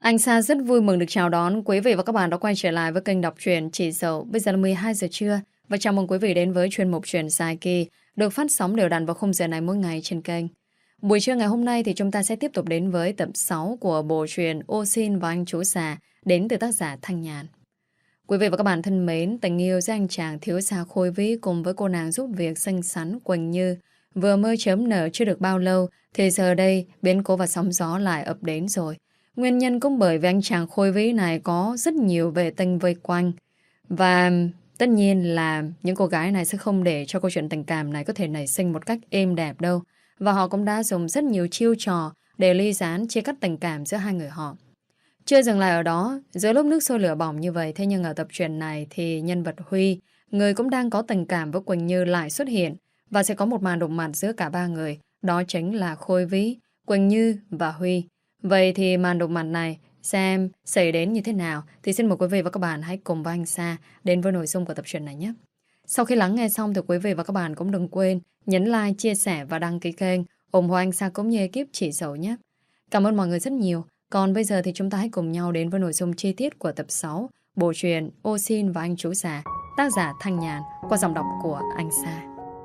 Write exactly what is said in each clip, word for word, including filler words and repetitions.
Anh Sa rất vui mừng được chào đón quý vị và các bạn đã quay trở lại với kênh đọc truyện Chị Dậu. Bây giờ là mười hai giờ trưa và chào mừng quý vị đến với chuyên mục truyện dài kỳ được phát sóng đều đặn vào khung giờ này mỗi ngày trên kênh. Buổi trưa ngày hôm nay thì chúng ta sẽ tiếp tục đến với tập sáu của bộ truyện Ô Xin và Anh Chú Già đến từ tác giả Thanh Nhàn. Quý vị và các bạn thân mến, tình yêu giữa anh chàng thiếu gia Khôi Vĩ cùng với cô nàng giúp việc xinh xắn Quỳnh Như vừa mới chớm nở chưa được bao lâu thì giờ đây biến cố và sóng gió lại ập đến rồi. Nguyên nhân cũng bởi vì anh chàng Khôi Vĩ này có rất nhiều vệ tinh vây quanh. Và tất nhiên là những cô gái này sẽ không để cho câu chuyện tình cảm này có thể nảy sinh một cách êm đẹp đâu. Và họ cũng đã dùng rất nhiều chiêu trò để ly gián chia cắt tình cảm giữa hai người họ. Chưa dừng lại ở đó, giữa lúc nước sôi lửa bỏng như vậy, thế nhưng ở tập truyện này thì nhân vật Huy, người cũng đang có tình cảm với Quỳnh Như lại xuất hiện và sẽ có một màn đụng mặt giữa cả ba người. Đó chính là Khôi Vĩ, Quỳnh Như và Huy. Vậy thì màn đụng mặt này xem xảy đến như thế nào thì xin mời quý vị và các bạn hãy cùng với anh Sa đến với nội dung của tập truyện này nhé. Sau khi lắng nghe xong thì quý vị và các bạn cũng đừng quên nhấn like, chia sẻ và đăng ký kênh ủng hộ anh Sa cũng như ekip Chị Dậu nhé. Cảm ơn mọi người rất nhiều. Còn bây giờ thì chúng ta hãy cùng nhau đến với nội dung chi tiết của tập sáu bộ truyện Ô Xin và Anh Chú Già, tác giả Thanh Nhàn qua giọng đọc của anh Sa.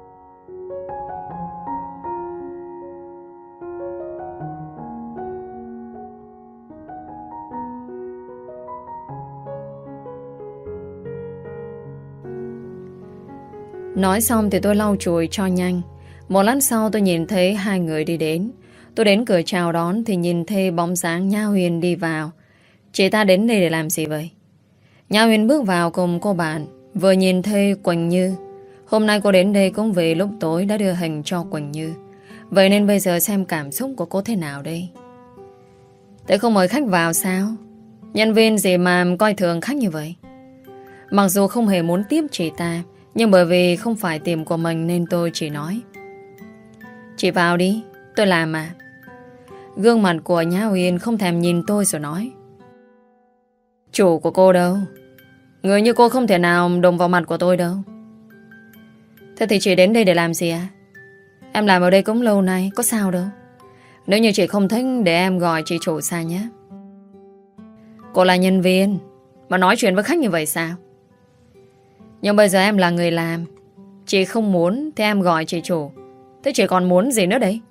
Nói xong thì tôi lau chùi cho nhanh. Một lát sau tôi nhìn thấy hai người đi đến. Tôi đến cửa chào đón thì nhìn thấy bóng dáng Nha Huyền đi vào. Chị ta đến đây để làm gì vậy? Nha Huyền bước vào cùng cô bạn. Vừa nhìn thấy Quỳnh Như. Hôm nay cô đến đây cũng vì lúc tối đã đưa hình cho Quỳnh Như. Vậy nên bây giờ xem cảm xúc của cô thế nào đây? Thế không mời khách vào sao? Nhân viên gì mà coi thường khách như vậy? Mặc dù không hề muốn tiếp chị ta, nhưng bởi vì không phải tìm của mình nên tôi chỉ nói: chị vào đi, tôi làm mà. Gương mặt của Nhã Huyền không thèm nhìn tôi rồi nói: chủ của cô đâu? Người như cô không thể nào đụng vào mặt của tôi đâu. Thế thì chị đến đây để làm gì à? Em làm ở đây cũng lâu nay, có sao đâu. Nếu như chị không thích để em gọi chị chủ xa nhé. Cô là nhân viên mà nói chuyện với khách như vậy sao? Nhưng bây giờ em là người làm. Chị không muốn thì em gọi chị chủ. Thế chị còn muốn gì nữa đấy?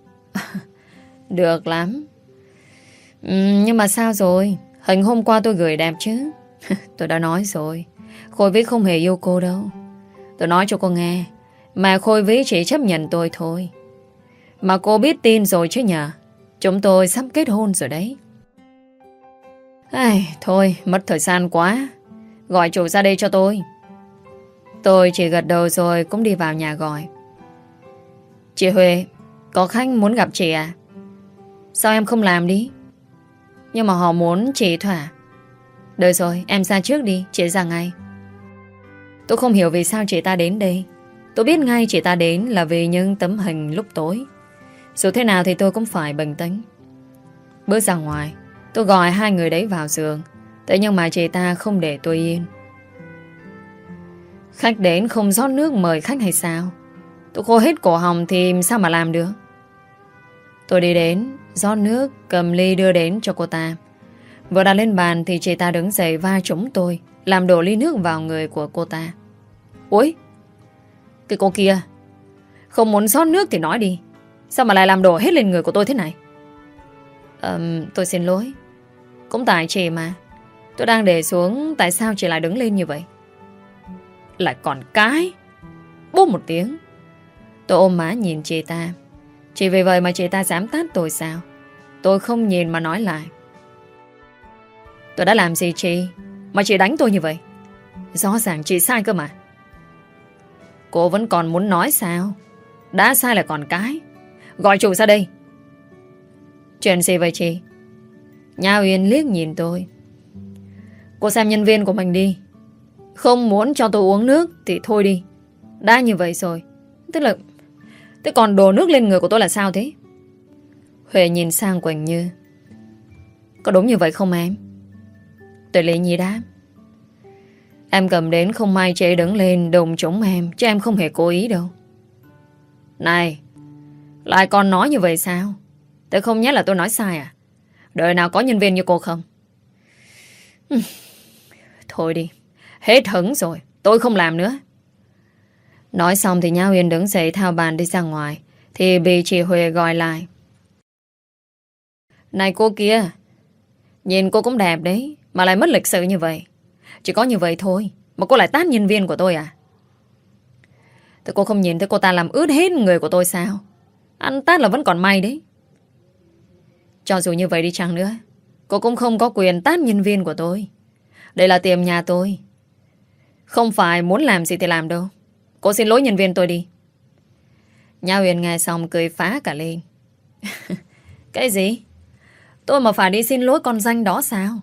Được lắm. ừ, Nhưng mà sao rồi? Hình hôm qua tôi gửi đẹp chứ? Tôi đã nói rồi, Khôi Vĩ không hề yêu cô đâu. Tôi nói cho cô nghe, mà Khôi Vĩ chỉ chấp nhận tôi thôi. Mà cô biết tin rồi chứ nhờ. Chúng tôi sắp kết hôn rồi đấy. Ai, thôi, mất thời gian quá. Gọi chủ ra đây cho tôi. Tôi chỉ gật đầu rồi cũng đi vào nhà gọi. Chị Huệ, có khách muốn gặp chị à? Sao em không làm đi? Nhưng mà họ muốn chị thỏa. Được rồi, em ra trước đi, chị ra ngay. Tôi không hiểu vì sao chị ta đến đây. Tôi biết ngay chị ta đến là vì những tấm hình lúc tối. Dù thế nào thì tôi cũng phải bình tĩnh. Bước ra ngoài, tôi gọi hai người đấy vào giường. Thế nhưng mà chị ta không để tôi yên. Khách đến không rót nước mời khách hay sao? Tôi khô hết cổ họng thì sao mà làm được? Tôi đi đến, rót nước, cầm ly đưa đến cho cô ta. Vừa đặt lên bàn thì chị ta đứng dậy va trúng tôi, làm đổ ly nước vào người của cô ta. Ôi, cái cô kia, không muốn rót nước thì nói đi. Sao mà lại làm đổ hết lên người của tôi thế này? um, Tôi xin lỗi. Cũng tại chị mà. Tôi đang để xuống, tại sao chị lại đứng lên như vậy? Lại còn cái. Bốp một tiếng. Tôi ôm má nhìn chị ta. Chỉ vì vậy mà chị ta dám tát tôi sao? Tôi không nhìn mà nói lại: tôi đã làm gì chị mà chị đánh tôi như vậy? Rõ ràng chị sai cơ mà. Cô vẫn còn muốn nói sao? Đã sai là còn cái. Gọi chủ ra đây. Chuyện gì vậy chị? Nha Huyền liếc nhìn tôi. Cô xem nhân viên của mình đi. Không muốn cho tôi uống nước thì thôi đi. Đã như vậy rồi, tức là thế còn đổ nước lên người của tôi là sao thế? Huệ nhìn sang Quỳnh Như. Có đúng như vậy không em? Tôi lý nhí đáp. Em cầm đến không may chị đứng lên đụng trúng em, chứ em không hề cố ý đâu. Này, lại còn nói như vậy sao? Tôi không nhớ là tôi nói sai à? Đời nào có nhân viên như cô không? Thôi đi, hết hứng rồi, tôi không làm nữa. Nói xong thì Nhã Uyên đứng dậy thao bàn đi ra ngoài, thì bị chị Huệ gọi lại. Này cô kia, nhìn cô cũng đẹp đấy, mà lại mất lịch sự như vậy. Chỉ có như vậy thôi mà cô lại tát nhân viên của tôi à? Thì cô không nhìn thấy cô ta làm ướt hết người của tôi sao? Ăn tát là vẫn còn may đấy. Cho dù như vậy đi chăng nữa, cô cũng không có quyền tát nhân viên của tôi. Đây là tiệm nhà tôi, không phải muốn làm gì thì làm đâu. Cô xin lỗi nhân viên tôi đi. Nhã Uyên nghe xong cười phá cả lên. Cái gì? Tôi mà phải đi xin lỗi con danh đó sao?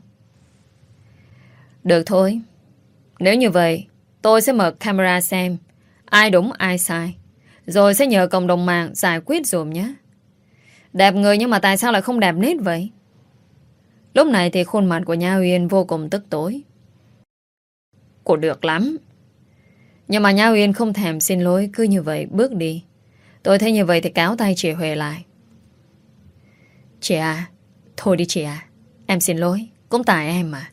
Được thôi. Nếu như vậy, tôi sẽ mở camera xem ai đúng ai sai, rồi sẽ nhờ cộng đồng mạng giải quyết dùm nhé. Đẹp người nhưng mà tại sao lại không đẹp nết vậy? Lúc này thì khuôn mặt của Nhã Uyên vô cùng tức tối. Cô được lắm. Nhưng mà Nhã Uyên không thèm xin lỗi, cứ như vậy bước đi. Tôi thấy như vậy thì cáo tay chị Huệ lại. Chị à, thôi đi chị à, em xin lỗi, cũng tại em mà.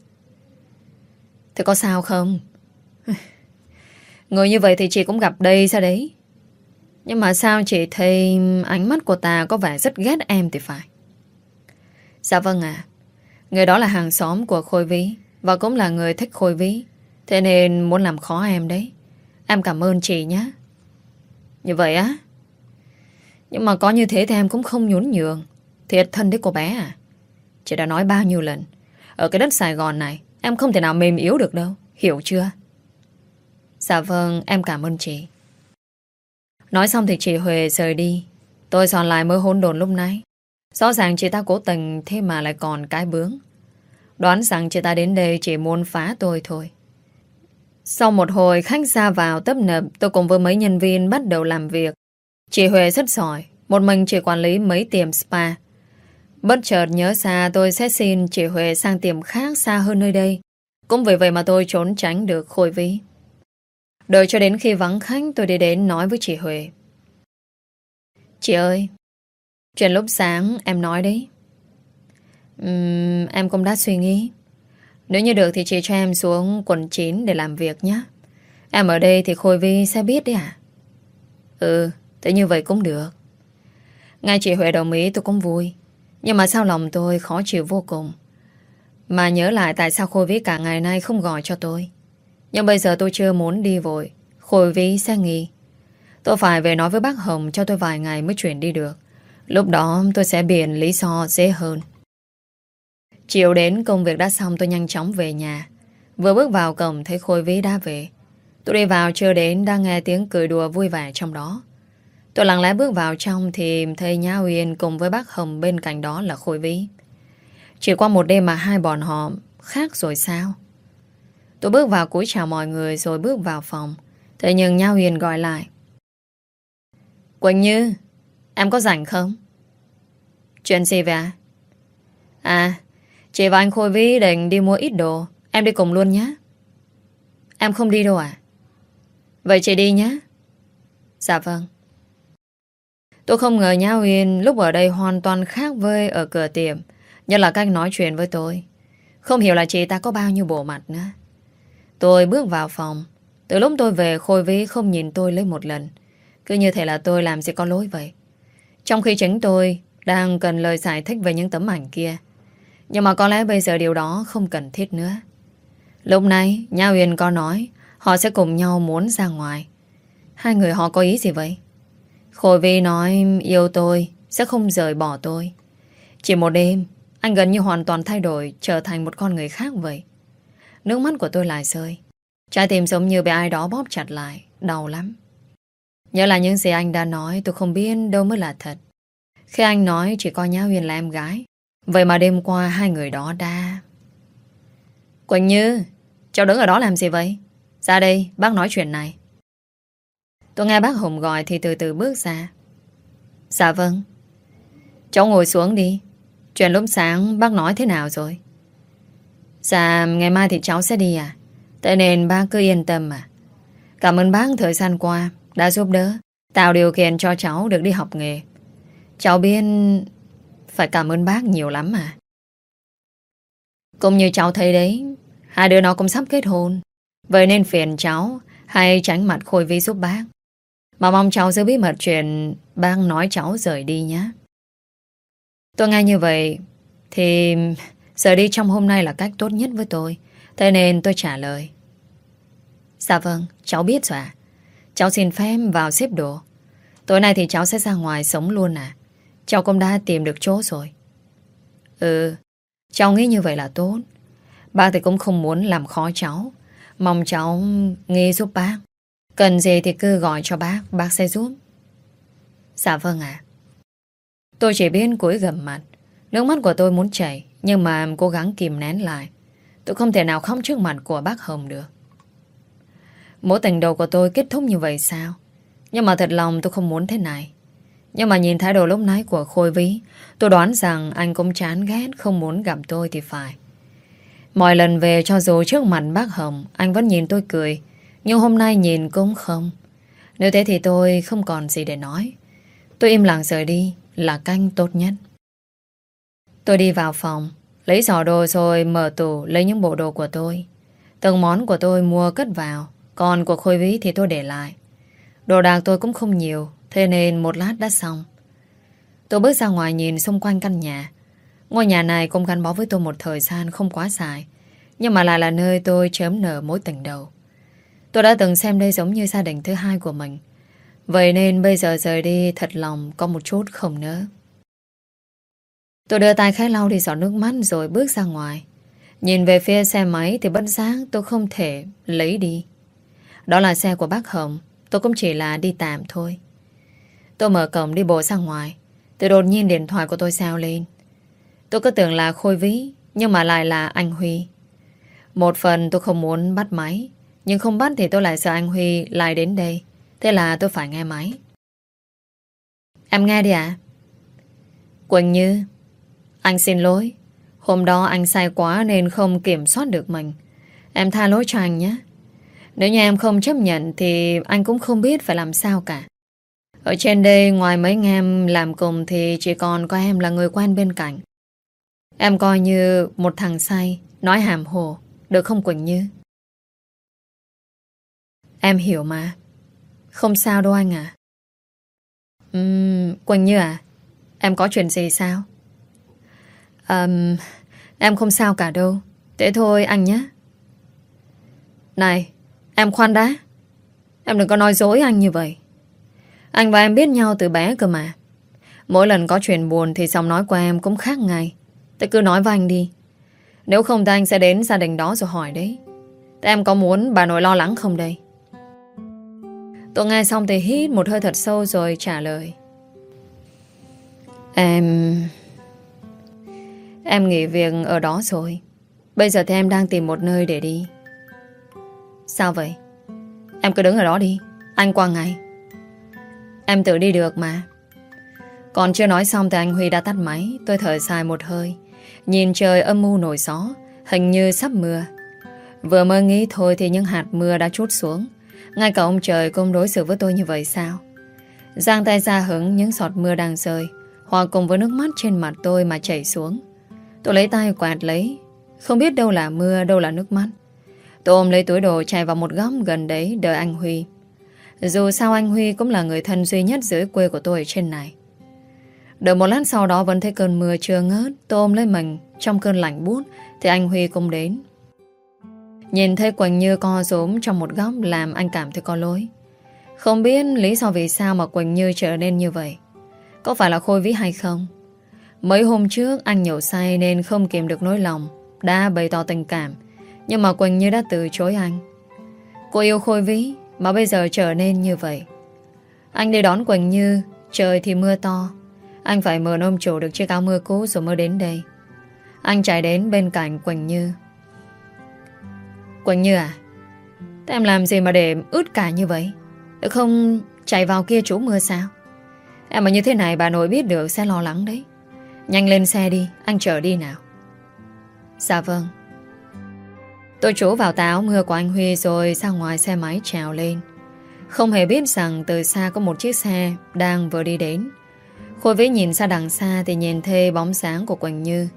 Thế có sao không? Người như vậy thì chị cũng gặp đây sao đấy. Nhưng mà sao chị thấy ánh mắt của ta có vẻ rất ghét em thì phải. Dạ vâng ạ. Người đó là hàng xóm của Khôi Vy, và cũng là người thích Khôi Vy, thế nên muốn làm khó em đấy. Em cảm ơn chị nhé. Như vậy á? Nhưng mà có như thế thì em cũng không nhún nhường. Thiệt thân đấy cô bé à. Chị đã nói bao nhiêu lần, ở cái đất Sài Gòn này em không thể nào mềm yếu được đâu, hiểu chưa? Dạ vâng, em cảm ơn chị. Nói xong thì chị Huệ rời đi. Tôi soạn lại mớ hỗn độn lúc nãy. Rõ ràng chị ta cố tình, thế mà lại còn cái bướng. Đoán rằng chị ta đến đây chỉ muốn phá tôi thôi. Sau một hồi khách ra vào tấp nập, tôi cùng với mấy nhân viên bắt đầu làm việc. Chị Huệ rất giỏi, một mình chỉ quản lý mấy tiệm spa. Bất chợt nhớ ra tôi sẽ xin chị Huệ sang tiệm khác xa hơn nơi đây. Cũng vì vậy mà tôi trốn tránh được Khôi Vy. Đợi cho đến khi vắng khách, tôi đi đến nói với chị Huệ. Chị ơi, chuyện lúc sáng em nói đấy, uhm, em cũng đã suy nghĩ. Nếu như được thì chị cho em xuống quận chín để làm việc nhé. Em ở đây thì Khôi Vy sẽ biết đấy à? Ừ, thế như vậy cũng được. Ngay chị Huệ đồng ý tôi cũng vui. Nhưng mà sao lòng tôi khó chịu vô cùng. Mà nhớ lại tại sao Khôi Vy cả ngày nay không gọi cho tôi. Nhưng bây giờ tôi chưa muốn đi vội, Khôi Vy sẽ nghi. Tôi phải về nói với bác Hồng cho tôi vài ngày mới chuyển đi được. Lúc đó tôi sẽ biện lý do dễ hơn. Chiều đến công việc đã xong, tôi nhanh chóng về nhà. Vừa bước vào cổng thấy Khôi Vy đã về. Tôi đi vào chưa đến đang nghe tiếng cười đùa vui vẻ trong đó. Tôi lặng lẽ bước vào trong thì thấy Nhã Uyên cùng với bác Hồng bên cạnh đó là Khôi Vy. Chỉ qua một đêm mà hai bọn họ khác rồi sao? Tôi bước vào cúi chào mọi người rồi bước vào phòng. Thế nhưng Nhã Uyên gọi lại. Quỳnh Như, em có rảnh không? Chuyện gì vậy à? À, chị và anh Khôi Vy định đi mua ít đồ. Em đi cùng luôn nhé. Em không đi đâu à? Vậy chị đi nhé. Dạ vâng. Tôi không ngờ Nhã Uyên lúc ở đây hoàn toàn khác với ở cửa tiệm. Nhất là cách nói chuyện với tôi. Không hiểu là chị ta có bao nhiêu bộ mặt nữa. Tôi bước vào phòng. Từ lúc tôi về, Khôi Vy không nhìn tôi lấy một lần. Cứ như thể là tôi làm gì có lỗi vậy. Trong khi chính tôi đang cần lời giải thích về những tấm ảnh kia. Nhưng mà có lẽ bây giờ điều đó không cần thiết nữa. Lúc này Nhã Uyên có nói họ sẽ cùng nhau muốn ra ngoài. Hai người họ có ý gì vậy? Khôi Vy nói yêu tôi, sẽ không rời bỏ tôi. Chỉ một đêm, anh gần như hoàn toàn thay đổi, trở thành một con người khác vậy. Nước mắt của tôi lại rơi. Trái tim giống như bị ai đó bóp chặt lại, đau lắm. Nhớ là những gì anh đã nói, tôi không biết đâu mới là thật. Khi anh nói chỉ coi Nhã Uyên là em gái, vậy mà đêm qua hai người đó đã... Quỳnh Như, cháu đứng ở đó làm gì vậy? Ra đây, bác nói chuyện này. Tôi nghe bác Hùng gọi thì từ từ bước ra. Dạ vâng. Cháu ngồi xuống đi. Chuyện lúc sáng bác nói thế nào rồi? Dạ, ngày mai thì cháu sẽ đi à? Thế nên bác cứ yên tâm mà. Cảm ơn bác thời gian qua đã giúp đỡ, tạo điều kiện cho cháu được đi học nghề. Cháu biết phải cảm ơn bác nhiều lắm mà. Cũng như cháu thấy đấy, hai đứa nó cũng sắp kết hôn. Vậy nên phiền cháu hay tránh mặt Khôi Vy giúp bác. Mà mong cháu giữ bí mật chuyện bác nói cháu rời đi nhé. Tôi nghe như vậy thì rời đi trong hôm nay là cách tốt nhất với tôi. Thế nên tôi trả lời. Dạ vâng, cháu biết rồi ạ. Cháu xin phép vào xếp đồ. Tối nay thì cháu sẽ ra ngoài sống luôn à? Cháu cũng đã tìm được chỗ rồi. Ừ, cháu nghĩ như vậy là tốt. Bác thì cũng không muốn làm khó cháu. Mong cháu nghe giúp bác. Cần gì thì cứ gọi cho bác, bác sẽ giúp. Dạ vâng ạ. Tôi chỉ biết cúi gằm mặt. Nước mắt của tôi muốn chảy, nhưng mà cố gắng kìm nén lại. Tôi không thể nào khóc trước mặt của bác Hồng được. Mối tình đầu của tôi kết thúc như vậy sao? Nhưng mà thật lòng tôi không muốn thế này. Nhưng mà nhìn thái độ lúc nãy của Khôi Vy, tôi đoán rằng anh cũng chán ghét, không muốn gặp tôi thì phải. Mọi lần về cho dù trước mặt bác Hồng, anh vẫn nhìn tôi cười. Nhưng hôm nay nhìn cũng không. Nếu thế thì tôi không còn gì để nói. Tôi im lặng rời đi là canh tốt nhất. Tôi đi vào phòng, lấy giỏ đồ rồi mở tủ lấy những bộ đồ của tôi. Từng món của tôi mua cất vào, còn của Khôi Vy thì tôi để lại. Đồ đạc tôi cũng không nhiều, thế nên một lát đã xong. Tôi bước ra ngoài nhìn xung quanh căn nhà. Ngôi nhà này cũng gắn bó với tôi một thời gian không quá dài, nhưng mà lại là nơi tôi chớm nở mối tình đầu. Tôi đã từng xem đây giống như gia đình thứ hai của mình. Vậy nên bây giờ rời đi thật lòng có một chút không nỡ. Tôi đưa tay khẽ lau đi giọt nước mắt rồi bước ra ngoài. Nhìn về phía xe máy thì bất giác tôi không thể lấy đi. Đó là xe của bác Hồng. Tôi cũng chỉ là đi tạm thôi. Tôi mở cổng đi bộ ra ngoài thì đột nhiên điện thoại của tôi reo lên. Tôi cứ tưởng là Khôi Vy, nhưng mà lại là anh Huy. Một phần tôi không muốn bắt máy, nhưng không bắt thì tôi lại sợ anh Huy lại đến đây. Thế là tôi phải nghe máy. Em nghe đi ạ. Quỳnh Như, anh xin lỗi. Hôm đó anh say quá nên không kiểm soát được mình. Em tha lỗi cho anh nhé. Nếu như em không chấp nhận thì anh cũng không biết phải làm sao cả. Ở trên đây ngoài mấy anh em làm cùng thì chỉ còn có em là người quen bên cạnh. Em coi như một thằng say, nói hàm hồ, được không Quỳnh Như? Em hiểu mà. Không sao đâu anh à. uhm, Quỳnh Như à, em có chuyện gì sao? um, Em không sao cả đâu. Thế thôi anh nhé. Này, em khoan đã. Em đừng có nói dối anh như vậy. Anh và em biết nhau từ bé cơ mà. Mỗi lần có chuyện buồn thì giọng nói của em cũng khác ngay. Thế cứ nói với anh đi. Nếu không thì anh sẽ đến gia đình đó rồi hỏi đấy. Thế em có muốn bà nội lo lắng không đây? Tôi nghe xong thì hít một hơi thật sâu rồi trả lời. Em... Em nghỉ việc ở đó rồi. Bây giờ thì em đang tìm một nơi để đi. Sao vậy? Em cứ đứng ở đó đi, anh qua ngay. Em tự đi được mà. Còn chưa nói xong thì anh Huy đã tắt máy. Tôi thở dài một hơi, nhìn trời âm mưu nổi gió, hình như sắp mưa. Vừa mới nghĩ thôi thì những hạt mưa đã trút xuống. Ngay cả ông trời cũng đối xử với tôi như vậy sao? Giang tay ra hứng những giọt mưa đang rơi, hòa cùng với nước mắt trên mặt tôi mà chảy xuống. Tôi lấy tay quạt lấy, không biết đâu là mưa, đâu là nước mắt. Tôi ôm lấy túi đồ chạy vào một góc gần đấy đợi anh Huy. Dù sao anh Huy cũng là người thân duy nhất dưới quê của tôi ở trên này. Đợi một lát sau đó vẫn thấy cơn mưa chưa ngớt. Tôi ôm lấy mình trong cơn lạnh buốt thì anh Huy cũng đến. Nhìn thấy Quỳnh Như co rúm trong một góc làm anh cảm thấy có lỗi. Không biết lý do vì sao mà Quỳnh Như trở nên như vậy. Có phải là Khôi Vy hay không? Mấy hôm trước anh nhậu say nên không kìm được nỗi lòng, đã bày tỏ tình cảm. Nhưng mà Quỳnh Như đã từ chối anh. Cô yêu Khôi Vy mà bây giờ trở nên như vậy. Anh đi đón Quỳnh Như, trời thì mưa to. Anh phải mượn ông chủ được chiếc áo mưa cũ rồi mới đến đây. Anh chạy đến bên cạnh Quỳnh Như. Quỳnh Như à, thế em làm gì mà để ướt cả như vậy? Được không chạy vào kia trú mưa sao? Em mà như thế này bà nội biết được sẽ lo lắng đấy. Nhanh lên xe đi, anh chở đi nào. Dạ vâng. Tôi trú vào tà áo mưa của anh Huy rồi ra ngoài xe máy trèo lên. Không hề biết rằng từ xa có một chiếc xe đang vừa đi đến. Khôi Vy nhìn ra đằng xa thì nhìn thấy bóng sáng của Quỳnh Như.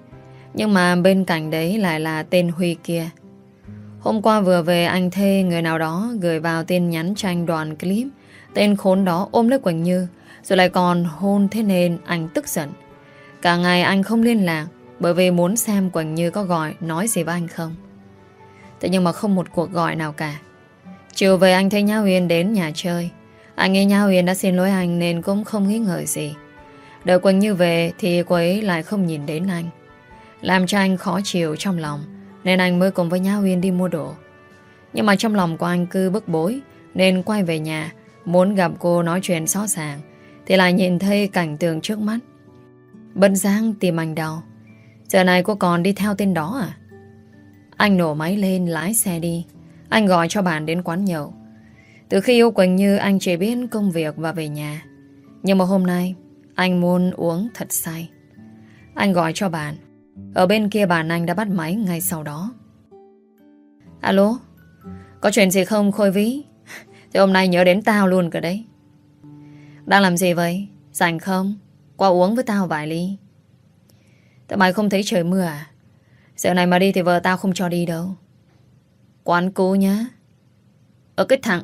Nhưng mà bên cạnh đấy lại là tên Huy kia. Hôm qua vừa về anh thê người nào đó gửi vào tin nhắn cho anh đoạn clip. Tên khốn đó ôm lấy Quỳnh Như, rồi lại còn hôn, thế nên anh tức giận. Cả ngày anh không liên lạc, bởi vì muốn xem Quỳnh Như có gọi nói gì với anh không. Thế nhưng mà không một cuộc gọi nào cả. Chiều về anh thấy Nhã Huyền đến nhà chơi. Anh nghĩ Nhã Huyền đã xin lỗi anh nên cũng không nghĩ ngợi gì. Đợi Quỳnh Như về thì cô ấy lại không nhìn đến anh, làm cho anh khó chịu trong lòng, nên anh mới cùng với Nhã Huyền đi mua đồ. Nhưng mà trong lòng của anh cứ bức bối, nên quay về nhà muốn gặp cô nói chuyện rõ ràng, thì lại nhìn thấy cảnh tượng trước mắt. Bất giác tim anh đau. Giờ này cô còn đi theo tên đó à? Anh nổ máy lên lái xe đi. Anh gọi cho bạn đến quán nhậu. Từ khi yêu Quỳnh Như anh chỉ biết công việc và về nhà. Nhưng mà hôm nay anh muốn uống thật say. Anh gọi cho bạn. Ở bên kia bạn anh đã bắt máy ngay sau đó. Alo, có chuyện gì không Khôi Ví? Thì hôm nay nhớ đến tao luôn cả đấy. Đang làm gì vậy? Rảnh không? Qua uống với tao vài ly. Tại mày không thấy trời mưa à? Giờ này mà đi thì vợ tao không cho đi đâu. Quán cũ nhá. Ở cái thằng.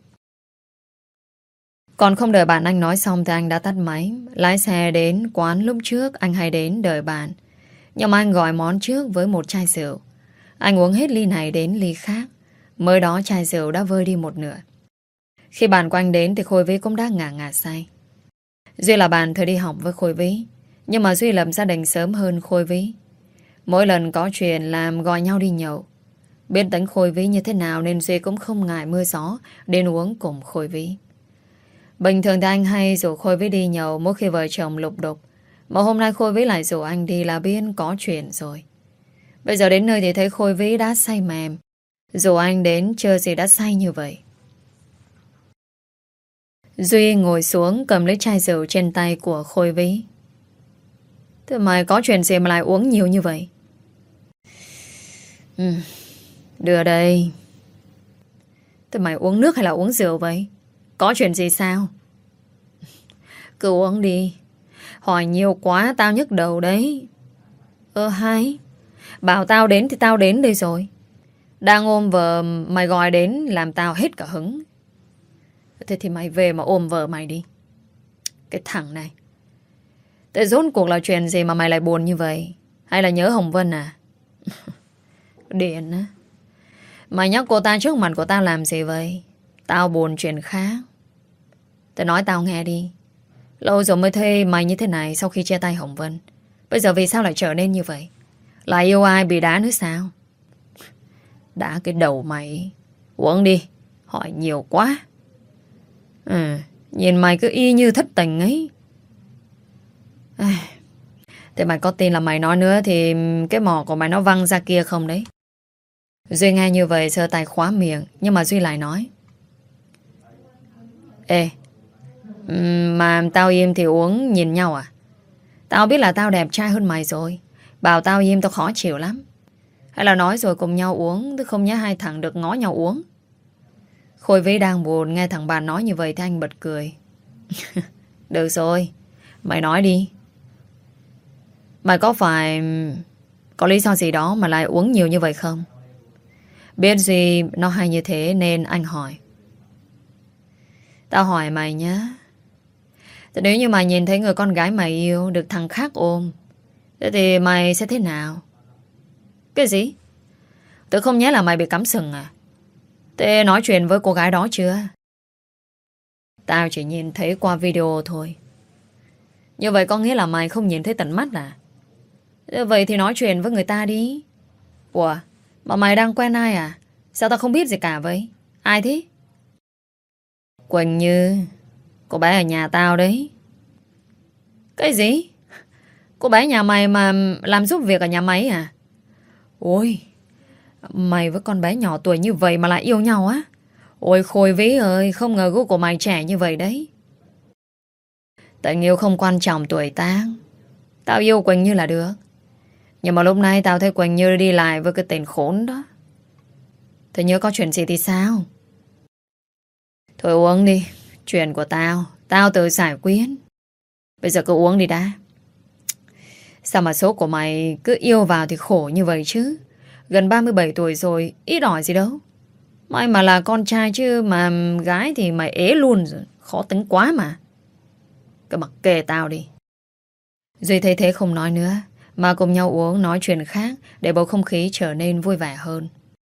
Còn không đợi bạn anh nói xong thì anh đã tắt máy, lái xe đến quán lúc trước anh hay đến đợi bạn. Nhưng mà anh gọi món trước với một chai rượu. Anh uống hết ly này đến ly khác. Mới đó chai rượu đã vơi đi một nửa. Khi bạn của anh đến thì Khôi Ví cũng đã ngả ngả say. Duy là bạn thời đi học với Khôi Ví, nhưng mà Duy lập gia đình sớm hơn Khôi Ví. Mỗi lần có chuyện làm gọi nhau đi nhậu. Biết tính Khôi Ví như thế nào nên Duy cũng không ngại mưa gió đến uống cùng Khôi Ví. Bình thường thì anh hay rủ Khôi Ví đi nhậu mỗi khi vợ chồng lục đục. Mà hôm nay Khôi Ví lại rủ anh đi là biết có chuyện rồi. Bây giờ đến nơi thì thấy Khôi Ví đã say mềm. Rủ anh đến chơi gì đã say như vậy. Duy ngồi xuống cầm lấy chai rượu trên tay của Khôi Ví. Thế mày có chuyện gì mà lại uống nhiều như vậy? Ừ, đưa đây. Thế mày uống nước hay là uống rượu vậy? Có chuyện gì sao? Cứ uống đi. Hỏi nhiều quá tao nhức đầu đấy. Ơ hay. Bảo tao đến thì tao đến đây rồi. Đang ôm vợ mày gọi đến làm tao hết cả hứng. Thế thì mày về mà ôm vợ mày đi. Cái thằng này. Thế rốt cuộc là chuyện gì mà mày lại buồn như vậy? Hay là nhớ Hồng Vân à? Điền á. Mày nhắc cô ta trước mặt của tao làm gì vậy? Tao buồn chuyện khác. Tao nói tao nghe đi. Lâu rồi mới thấy mày như thế này sau khi chia tay Hồng Vân. Bây giờ vì sao lại trở nên như vậy? Lại yêu ai bị đá nữa sao? Đá cái đầu mày. Uống đi. Hỏi nhiều quá. Ừ, nhìn mày cứ y như thất tình ấy. À, thế mày có tin là mày nói nữa thì cái mỏ của mày nó văng ra kia không đấy? Duy nghe như vậy giơ tay khóa miệng. Nhưng mà Duy lại nói. Ê, mà tao im thì uống nhìn nhau à? Tao biết là tao đẹp trai hơn mày rồi. Bảo tao im tao khó chịu lắm. Hay là nói rồi cùng nhau uống, chứ không nhớ hai thằng được ngó nhau uống. Khôi Ví đang buồn, nghe thằng bạn nói như vậy thì anh bật cười. Được rồi, mày nói đi. Mày có phải có lý do gì đó mà lại uống nhiều như vậy không? Biết gì nó hay như thế nên anh hỏi. Tao hỏi mày nhá. Thế nếu như mày nhìn thấy người con gái mày yêu được thằng khác ôm, thế thì mày sẽ thế nào? Cái gì? Tớ không nhớ là mày bị cắm sừng à? Thế nói chuyện với cô gái đó chưa? Tao chỉ nhìn thấy qua video thôi. Như vậy có nghĩa là mày không nhìn thấy tận mắt à? Vậy thì nói chuyện với người ta đi. Ủa, mà mày đang quen ai à? Sao tao không biết gì cả vậy? Ai thế? Quỳnh Như. Cô bé ở nhà tao đấy. Cái gì? Cô bé nhà mày mà làm giúp việc ở nhà máy à? Ôi, mày với con bé nhỏ tuổi như vậy mà lại yêu nhau á? Ôi Khôi Ví ơi, không ngờ gu của mày trẻ như vậy đấy. Tình yêu không quan trọng tuổi tác. Tao yêu Quỳnh Như là được. Nhưng mà lúc này tao thấy Quỳnh Như đi lại với cái tên khốn đó. Thế nhớ có chuyện gì thì sao? Thôi uống đi. Chuyện của tao Tao tự giải quyết. Bây giờ cứ uống đi đã. Sao mà số của mày cứ yêu vào thì khổ như vậy chứ? Gần ba mươi bảy tuổi rồi, ít ỏi gì đâu. Mày mà là con trai chứ mà gái thì mày ế luôn rồi. Khó tính quá mà. Cứ mặc kệ tao đi. Duy thấy thế không nói nữa, mà cùng nhau uống nói chuyện khác để bầu không khí trở nên vui vẻ hơn.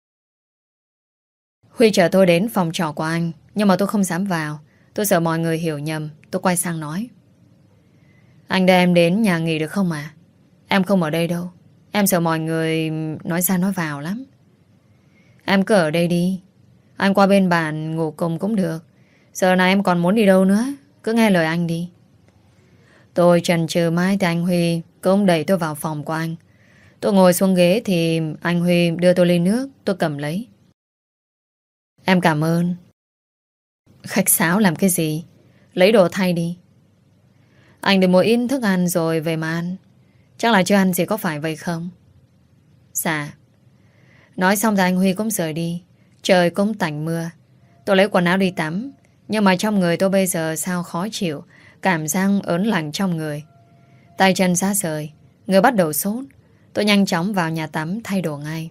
Huy chở tôi đến phòng trọ của anh, nhưng mà tôi không dám vào. Tôi sợ mọi người hiểu nhầm. Tôi quay sang nói: anh đưa em đến nhà nghỉ được không à? Em không ở đây đâu. Em sợ mọi người nói ra nói vào lắm. Em cứ ở đây đi. Anh qua bên bạn ngủ cùng cũng được. Giờ này em còn muốn đi đâu nữa? Cứ nghe lời anh đi. Tôi chần chừ mãi thì anh Huy cũng đẩy tôi vào phòng của anh. Tôi ngồi xuống ghế thì anh Huy đưa tôi ly nước. Tôi cầm lấy. Em cảm ơn. Khách sáo làm cái gì? Lấy đồ thay đi. Anh đi mua ít thức ăn rồi về mà ăn. Chắc là chưa ăn gì có phải vậy không? Dạ. Nói xong thì anh Huy cũng rời đi. Trời cũng tạnh mưa. Tôi lấy quần áo đi tắm. Nhưng mà trong người tôi bây giờ sao khó chịu. Cảm giác ớn lạnh trong người. Tay chân rã rời. Người bắt đầu sốt. Tôi nhanh chóng vào nhà tắm thay đồ ngay.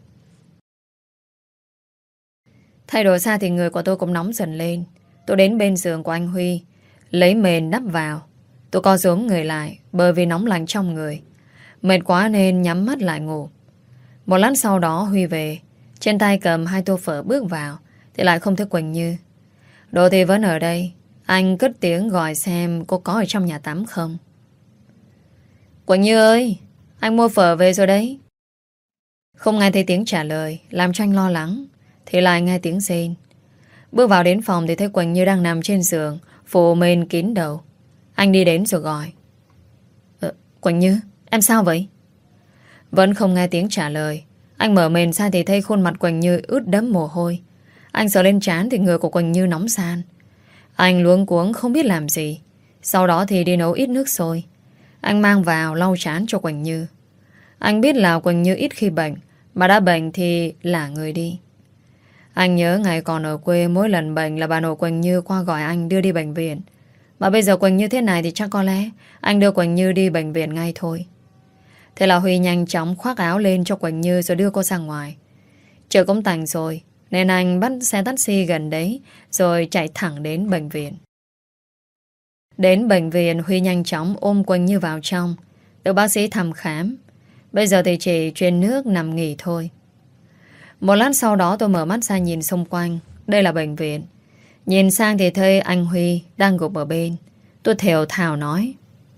Thay đồ xa thì người của tôi cũng nóng dần lên. Tôi đến bên giường của anh Huy, lấy mền đắp vào. Tôi co xuống người lại bởi vì nóng lạnh trong người. Mệt quá nên nhắm mắt lại ngủ. Một lát sau đó Huy về. Trên tay cầm hai tô phở bước vào thì lại không thấy Quỳnh Như. Đồ thì vẫn ở đây. Anh cất tiếng gọi xem cô có ở trong nhà tắm không. Quỳnh Như ơi, anh mua phở về rồi đấy. Không nghe thấy tiếng trả lời, làm cho anh lo lắng. Thì lại nghe tiếng rên. Bước vào đến phòng thì thấy Quỳnh Như đang nằm trên giường, phủ mền kín đầu. Anh đi đến rồi gọi: ờ, Quỳnh Như, em sao vậy? Vẫn không nghe tiếng trả lời. Anh mở mền ra thì thấy khuôn mặt Quỳnh Như ướt đẫm mồ hôi. Anh sờ lên trán thì người của Quỳnh Như nóng ran. Anh luống cuống không biết làm gì. Sau đó thì đi nấu ít nước sôi. Anh mang vào lau trán cho Quỳnh Như. Anh biết là Quỳnh Như ít khi bệnh, mà đã bệnh thì là người đi. Anh nhớ ngày còn ở quê, mỗi lần bệnh là bà nội Quỳnh Như qua gọi anh đưa đi bệnh viện. Mà bây giờ Quỳnh Như thế này thì chắc có lẽ anh đưa Quỳnh Như đi bệnh viện ngay thôi. Thế là Huy nhanh chóng khoác áo lên cho Quỳnh Như rồi đưa cô ra ngoài. Trời cũng tạnh rồi nên anh bắt xe taxi gần đấy rồi chạy thẳng đến bệnh viện. Đến bệnh viện, Huy nhanh chóng ôm Quỳnh Như vào trong, được bác sĩ thăm khám. Bây giờ thì chỉ truyền nước nằm nghỉ thôi. Một lát sau đó tôi mở mắt ra nhìn xung quanh. Đây là bệnh viện. Nhìn sang thì thấy anh Huy đang gục ở bên. Tôi thều thào nói: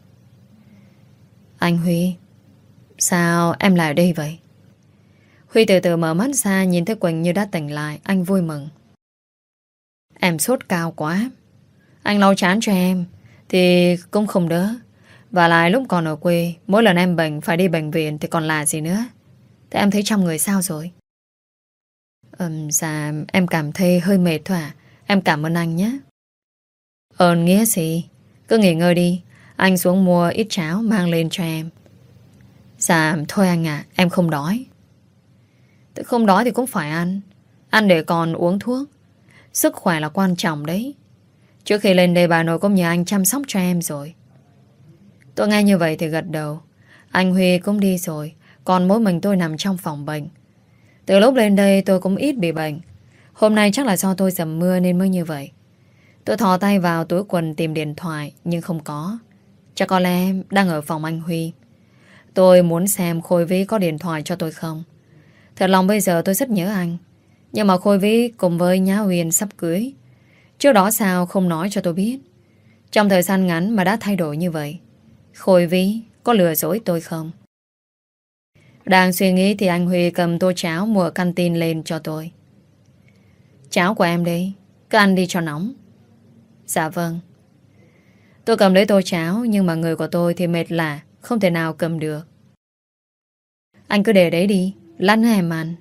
anh Huy, sao em lại ở đây vậy? Huy từ từ mở mắt ra, nhìn thấy Quỳnh Như đã tỉnh lại. Anh vui mừng: em sốt cao quá. Anh lau chán cho em thì cũng không đỡ. Và lại lúc còn ở quê, mỗi lần em bệnh phải đi bệnh viện thì còn là gì nữa. Thế em thấy trong người sao rồi? Ừm, dạ em cảm thấy hơi mệt thôi à. Em cảm ơn anh nhé. Ơn nghĩa gì? Cứ nghỉ ngơi đi. Anh xuống mua ít cháo mang lên cho em. Dạ thôi anh à, em không đói. Thế không đói thì cũng phải ăn. Ăn để còn uống thuốc. Sức khỏe là quan trọng đấy. Trước khi lên đây bà nội cũng nhờ anh chăm sóc cho em rồi. Tôi nghe như vậy thì gật đầu. Anh Huy cũng đi rồi, còn mỗi mình tôi nằm trong phòng bệnh. Từ lúc lên đây tôi cũng ít bị bệnh. Hôm nay chắc là do tôi dầm mưa nên mới như vậy. Tôi thò tay vào túi quần tìm điện thoại nhưng không có. Chắc có lẽ em đang ở phòng anh Huy. Tôi muốn xem Khôi Vĩ có điện thoại cho tôi không. Thật lòng bây giờ tôi rất nhớ anh. Nhưng mà Khôi Vĩ cùng với Nhã Huyền sắp cưới. Trước đó sao không nói cho tôi biết. Trong thời gian ngắn mà đã thay đổi như vậy, Khôi Vĩ có lừa dối tôi không? Đang suy nghĩ thì anh Huy cầm tô cháo mua canteen lên cho tôi. Cháo của em đây, cứ ăn đi cho nóng. Dạ vâng. Tôi cầm lấy tô cháo, nhưng mà người của tôi thì mệt lạ, không thể nào cầm được. Anh cứ để đấy đi, lát nữa em ăn.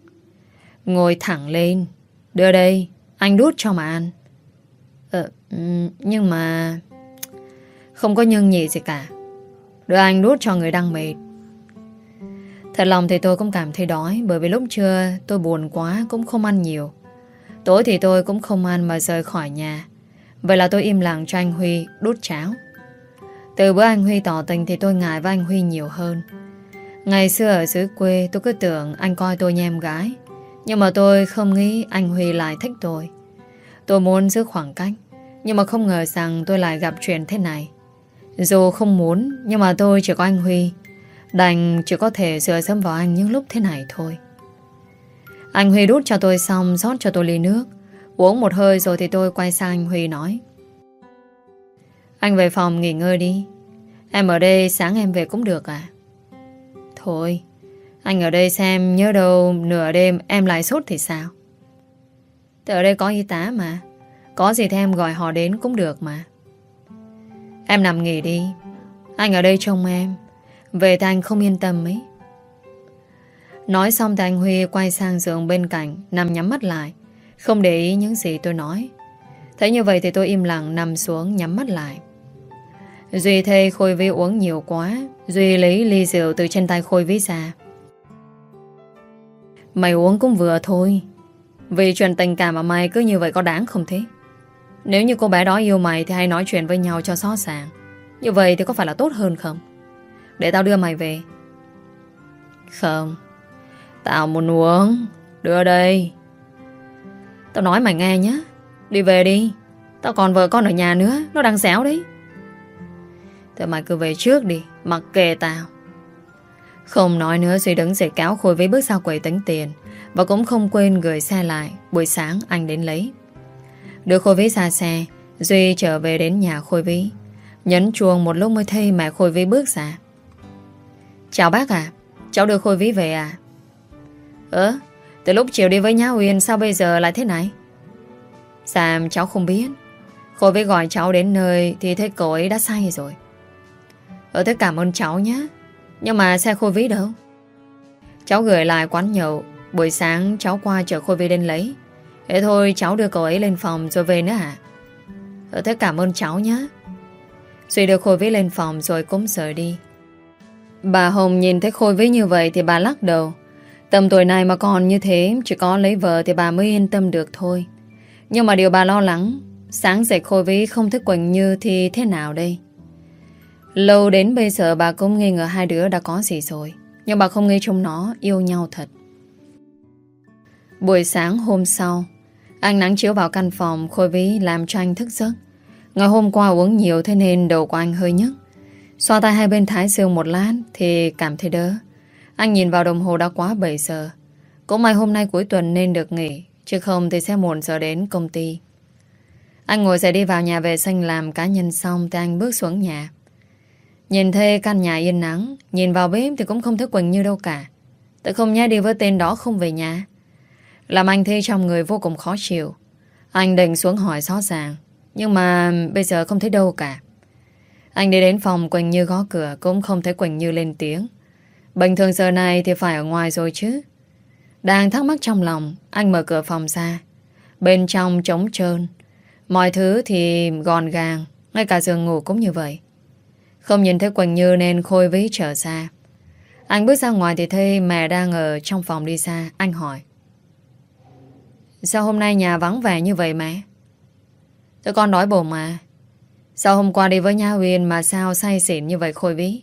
Ngồi thẳng lên. Đưa đây, anh đút cho mà ăn. Ờ, nhưng mà không có nhân nhị gì cả. Đưa anh đút cho người đang mệt. Thật lòng thì tôi cũng cảm thấy đói, bởi vì lúc trưa tôi buồn quá cũng không ăn nhiều. Tối thì tôi cũng không ăn mà rời khỏi nhà. Vậy là tôi im lặng cho anh Huy đút cháo. Từ bữa anh Huy tỏ tình thì tôi ngại với anh Huy nhiều hơn. Ngày xưa ở xứ quê tôi cứ tưởng anh coi tôi như em gái. Nhưng mà tôi không nghĩ anh Huy lại thích tôi. Tôi muốn giữ khoảng cách, nhưng mà không ngờ rằng tôi lại gặp chuyện thế này. Dù không muốn, nhưng mà tôi chỉ có anh Huy, đành chỉ có thể dựa dẫm vào anh những lúc thế này thôi. Anh Huy đút cho tôi xong, rót cho tôi ly nước. Uống một hơi rồi thì tôi quay sang anh Huy nói: Anh về phòng nghỉ ngơi đi. Em ở đây sáng em về cũng được à? Thôi, anh ở đây xem, nhớ đâu nửa đêm em lại sốt thì sao? Thì ở đây có y tá mà, có gì thì em gọi họ đến cũng được mà. Em nằm nghỉ đi, anh ở đây trông em. Về thì anh không yên tâm ấy. Nói xong thì anh Huy quay sang giường bên cạnh, nằm nhắm mắt lại, không để ý những gì tôi nói. Thấy như vậy thì tôi im lặng nằm xuống nhắm mắt lại. Duy thấy Khôi Vy uống nhiều quá, Duy lấy ly rượu từ trên tay Khôi Vy ra. Mày uống cũng vừa thôi. Vì chuyện tình cảm mà mày cứ như vậy có đáng không thế? Nếu như cô bé đó yêu mày thì hãy nói chuyện với nhau cho rõ ràng. Như vậy thì có phải là tốt hơn không? Để tao đưa mày về. Không, tao muốn uống. Đưa đây. Tao nói mày nghe nhé, đi về đi. Tao còn vợ con ở nhà nữa, nó đang xéo đấy. Thì mày cứ về trước đi, mặc kệ tao. Không nói nữa, Duy đứng dậy kéo Khôi Vy bước ra quầy tính tiền, và cũng không quên gửi xe lại. Buổi sáng anh đến lấy. Đưa Khôi Vy ra xe, Duy trở về đến nhà Khôi Vy. Nhấn chuông một lúc mới thấy mẹ Khôi Vy bước ra. Chào bác à, cháu đưa Khôi Vy về à? Ơ, từ lúc chiều đi với Nhã Uyên sao bây giờ lại thế này? Dạ cháu không biết. Khôi Vy gọi cháu đến nơi thì thấy cô ấy đã say rồi. Ờ thế cảm ơn cháu nhé. Nhưng mà xe Khôi Vy đâu? Cháu gửi lại quán nhậu. Buổi sáng cháu qua chở Khôi Vy đến lấy. Thế thôi cháu đưa cậu ấy lên phòng rồi về nữa à? Ờ thế cảm ơn cháu nhé. Duy đưa Khôi Vy lên phòng rồi cũng rời đi. Bà Hồng nhìn thấy Khôi Vy như vậy thì bà lắc đầu. Tầm tuổi này mà còn như thế, chỉ có lấy vợ thì bà mới yên tâm được thôi. Nhưng mà điều bà lo lắng, sáng dậy Khôi Vy không thích Quỳnh Như thì thế nào đây? Lâu đến bây giờ bà cũng nghi ngờ hai đứa đã có gì rồi, nhưng bà không nghĩ chúng nó yêu nhau thật. Buổi sáng hôm sau, ánh nắng chiếu vào căn phòng Khôi Vy làm cho anh thức giấc. Ngày hôm qua uống nhiều thế nên đầu của anh hơi nhức. Xoa tay hai bên thái dương một lát thì cảm thấy đỡ. Anh nhìn vào đồng hồ đã quá bảy giờ. Cũng may hôm nay cuối tuần nên được nghỉ, chứ không thì sẽ muộn giờ đến công ty. Anh ngồi dậy đi vào nhà vệ sinh làm cá nhân xong thì anh bước xuống nhà. Nhìn thấy căn nhà yên nắng, nhìn vào bếp thì cũng không thấy Quỳnh Như đâu cả. Tại không nhẽ đi với tên đó không về nhà. Làm anh thấy trong người vô cùng khó chịu. Anh định xuống hỏi rõ ràng, nhưng mà bây giờ không thấy đâu cả. Anh đi đến phòng Quỳnh Như gõ cửa, cũng không thấy Quỳnh Như lên tiếng. Bình thường giờ này thì phải ở ngoài rồi chứ. Đang thắc mắc trong lòng, anh mở cửa phòng ra. Bên trong trống trơn, mọi thứ thì gọn gàng, ngay cả giường ngủ cũng như vậy. Không nhìn thấy Quỳnh Như nên Khôi Vy trở ra. Anh bước ra ngoài thì thấy mẹ đang ở trong phòng đi xa. Anh hỏi: Sao hôm nay nhà vắng vẻ như vậy mẹ? Tụi con đói bụng mà. Sao hôm qua đi với Nhã Uyên mà sao say xỉn như vậy Khôi Vy?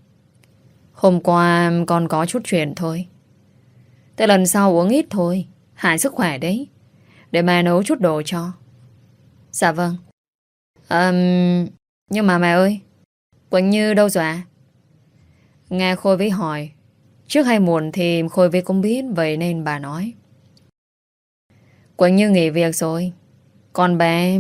Hôm qua con có chút chuyện thôi. Thế lần sau uống ít thôi, hại sức khỏe đấy. Để mẹ nấu chút đồ cho. Dạ vâng. à, Nhưng mà mẹ ơi, Quỳnh Như đâu rồi ạ? Nghe Khôi Vy hỏi, trước hay muộn thì Khôi Vy cũng biết, vậy nên bà nói: Quỳnh Như nghỉ việc rồi. Con bé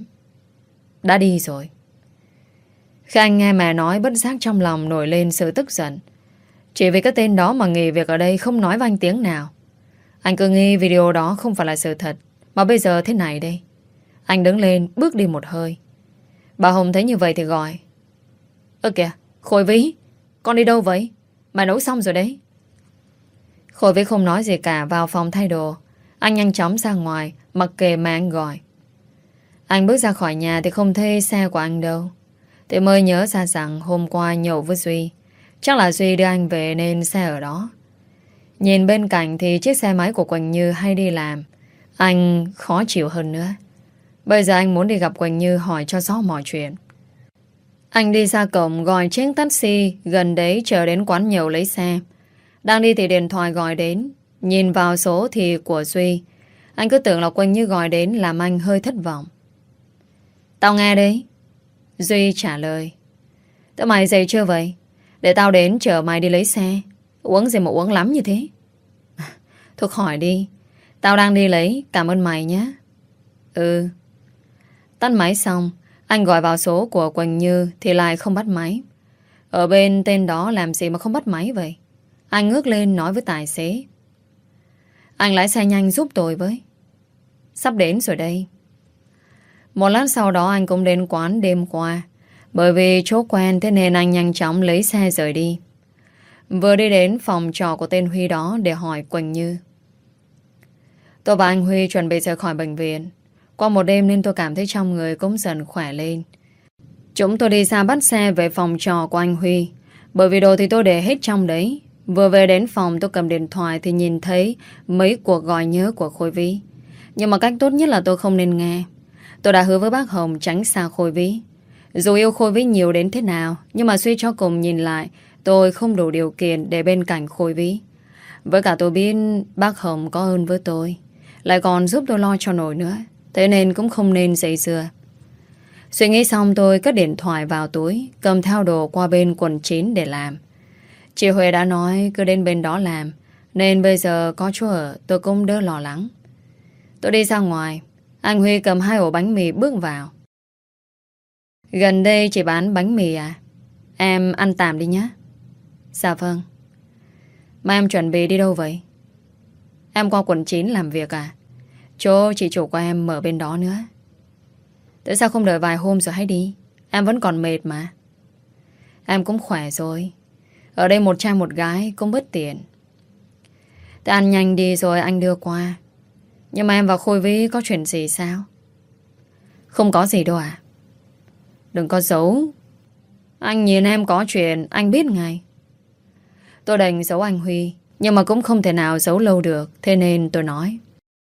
đã đi rồi. Khi anh nghe mẹ nói, bất giác trong lòng nổi lên sự tức giận. Chỉ vì cái tên đó mà nghỉ việc ở đây không nói với anh tiếng nào. Anh cứ nghĩ video đó không phải là sự thật, mà bây giờ thế này đây. Anh đứng lên bước đi một hơi. Bà Hồng thấy như vậy thì gọi: Ơ kìa, Khôi Vy, con đi đâu vậy? Mẹ nấu xong rồi đấy. Khôi Vy không nói gì cả, vào phòng thay đồ. Anh nhanh chóng ra ngoài, mặc kệ mẹ anh gọi. Anh bước ra khỏi nhà thì không thấy xe của anh đâu. Thì mới nhớ ra rằng hôm qua nhậu với Duy, chắc là Duy đưa anh về nên xe ở đó. Nhìn bên cạnh thì chiếc xe máy của Quỳnh Như hay đi làm, anh khó chịu hơn nữa. Bây giờ anh muốn đi gặp Quỳnh Như hỏi cho rõ mọi chuyện. Anh đi ra cổng gọi chiếc taxi gần đấy chờ đến quán nhậu lấy xe. Đang đi thì điện thoại gọi đến. Nhìn vào số thì của Duy. Anh cứ tưởng là Quỳnh Như gọi đến làm anh hơi thất vọng. Tao nghe đấy. Duy trả lời. Tớ mày dậy chưa vậy? Để tao đến chở mày đi lấy xe. Uống gì mà uống lắm như thế? Thôi hỏi đi. Tao đang đi lấy. Cảm ơn mày nhé. Ừ. Tắt máy xong, anh gọi vào số của Quỳnh Như thì lại không bắt máy. Ở bên tên đó làm gì mà không bắt máy vậy? Anh ngước lên nói với tài xế. Anh lái xe nhanh giúp tôi với. Sắp đến rồi đây. Một lát sau đó anh cũng đến quán đêm qua. Bởi vì chỗ quen thế nên anh nhanh chóng lấy xe rời đi. Vừa đi đến phòng trọ của tên Huy đó để hỏi Quỳnh Như. Tôi và anh Huy chuẩn bị rời khỏi bệnh viện. Qua một đêm nên tôi cảm thấy trong người cũng dần khỏe lên. Chúng tôi đi ra bắt xe về phòng trọ của anh Huy. Bởi vì đồ thì tôi để hết trong đấy. Vừa về đến phòng tôi cầm điện thoại thì nhìn thấy mấy cuộc gọi nhớ của Khôi Vy. Nhưng mà cách tốt nhất là tôi không nên nghe. Tôi đã hứa với bác Hồng tránh xa Khôi Vy. Dù yêu Khôi Vy nhiều đến thế nào, nhưng mà suy cho cùng nhìn lại, tôi không đủ điều kiện để bên cạnh Khôi Vy. Với cả tôi biết bác Hồng có ơn với tôi, lại còn giúp tôi lo cho nổi nữa. Thế nên cũng không nên dây dưa. Suy nghĩ xong tôi cất điện thoại vào túi, cầm theo đồ qua bên quận chín để làm. Chị Huệ đã nói cứ đến bên đó làm, nên bây giờ có chỗ ở tôi cũng đỡ lo lắng. Tôi đi ra ngoài, anh Huy cầm hai ổ bánh mì bước vào. Gần đây chị bán bánh mì à? Em ăn tạm đi nhé. Dạ vâng. Mà em chuẩn bị đi đâu vậy? Em qua quận chín làm việc à? Chỗ chị chủ của em mở bên đó nữa. Tại sao không đợi vài hôm rồi hãy đi? Em vẫn còn mệt mà. Em cũng khỏe rồi. Ở đây một trai một gái cũng bất tiện. Thế ăn nhanh đi rồi anh đưa qua. Nhưng mà em và Khôi Vy có chuyện gì sao? Không có gì đâu à? Đừng có giấu. Anh nhìn em có chuyện anh biết ngay. Tôi đành giấu anh Huy, nhưng mà cũng không thể nào giấu lâu được. Thế nên tôi nói,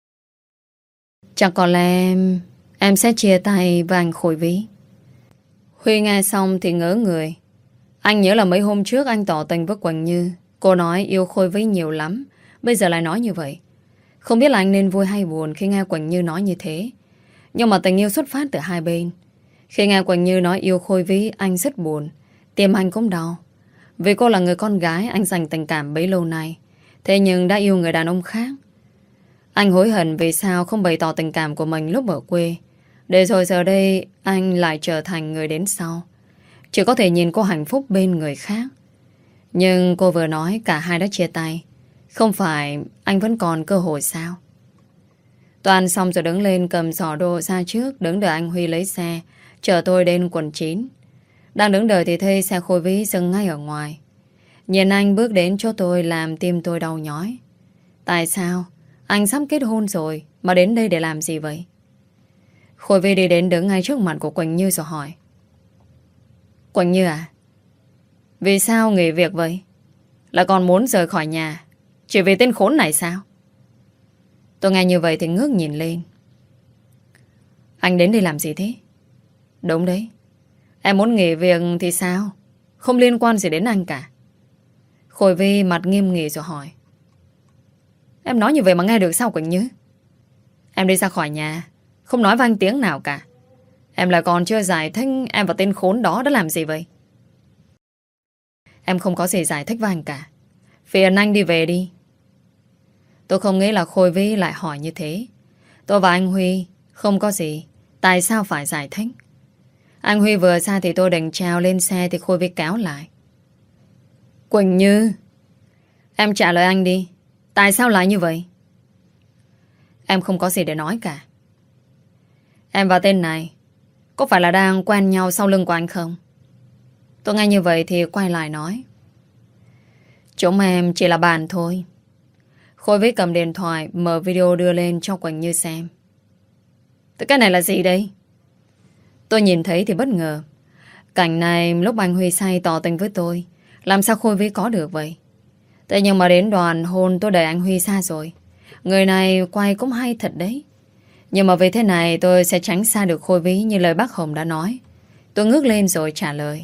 chắc có lẽ em Em sẽ chia tay với anh Khôi Vy. Huy nghe xong thì ngỡ người. Anh nhớ là mấy hôm trước anh tỏ tình với Quỳnh Như. Cô nói yêu Khôi Vy nhiều lắm, bây giờ lại nói như vậy. Không biết là anh nên vui hay buồn khi nghe Quỳnh Như nói như thế. Nhưng mà tình yêu xuất phát từ hai bên. Khi nghe Quỳnh Như nói yêu Khôi Vy, anh rất buồn. Tim anh cũng đau. Vì cô là người con gái anh dành tình cảm bấy lâu nay. Thế nhưng đã yêu người đàn ông khác. Anh hối hận vì sao không bày tỏ tình cảm của mình lúc ở quê. Để rồi giờ đây anh lại trở thành người đến sau. Chỉ có thể nhìn cô hạnh phúc bên người khác. Nhưng cô vừa nói cả hai đã chia tay. Không phải anh vẫn còn cơ hội sao? Toàn xong rồi đứng lên cầm giỏ đồ ra trước, đứng đợi anh Huy lấy xe, chở tôi đến quận chín. Đang đứng đợi thì thấy xe Khôi Vy dừng ngay ở ngoài. Nhìn anh bước đến chỗ tôi làm tim tôi đau nhói. Tại sao? Anh sắp kết hôn rồi mà đến đây để làm gì vậy? Khôi Vy đi đến đứng ngay trước mặt của Quỳnh Như rồi hỏi. Quỳnh Như à? Vì sao nghỉ việc vậy? Là còn muốn rời khỏi nhà chỉ vì tên khốn này sao? Tôi nghe như vậy thì ngước nhìn lên. Anh đến đây làm gì thế? Đúng đấy. Em muốn nghỉ việc thì sao? Không liên quan gì đến anh cả. Khôi Vy mặt nghiêm nghị rồi hỏi. Em nói như vậy mà nghe được sao Quỳnh Như? Em đi ra khỏi nhà không nói với anh tiếng nào cả. Em lại còn chưa giải thích em và tên khốn đó đã làm gì vậy? Em không có gì giải thích với anh cả. Phiền anh đi về đi. Tôi không nghĩ là Khôi Vy lại hỏi như thế. Tôi và anh Huy không có gì. Tại sao phải giải thích? Anh Huy vừa ra thì tôi định trèo lên xe thì Khôi Vy kéo lại. Quỳnh Như, em trả lời anh đi. Tại sao lại như vậy? Em không có gì để nói cả. Em và tên này có phải là đang quen nhau sau lưng của anh không? Tôi nghe như vậy thì quay lại nói. Chúng em chỉ là bạn thôi. Khôi Vy cầm điện thoại mở video đưa lên cho Quỳnh Như xem. Thế cái này là gì đây? Tôi nhìn thấy thì bất ngờ. Cảnh này lúc anh Huy say tỏ tình với tôi, làm sao Khôi Vy có được vậy? Thế nhưng mà đến đoàn hôn tôi đẩy anh Huy xa rồi. Người này quay cũng hay thật đấy. Nhưng mà vì thế này tôi sẽ tránh xa được Khôi Vy như lời bác Hồng đã nói. Tôi Tôi ngước lên rồi trả lời.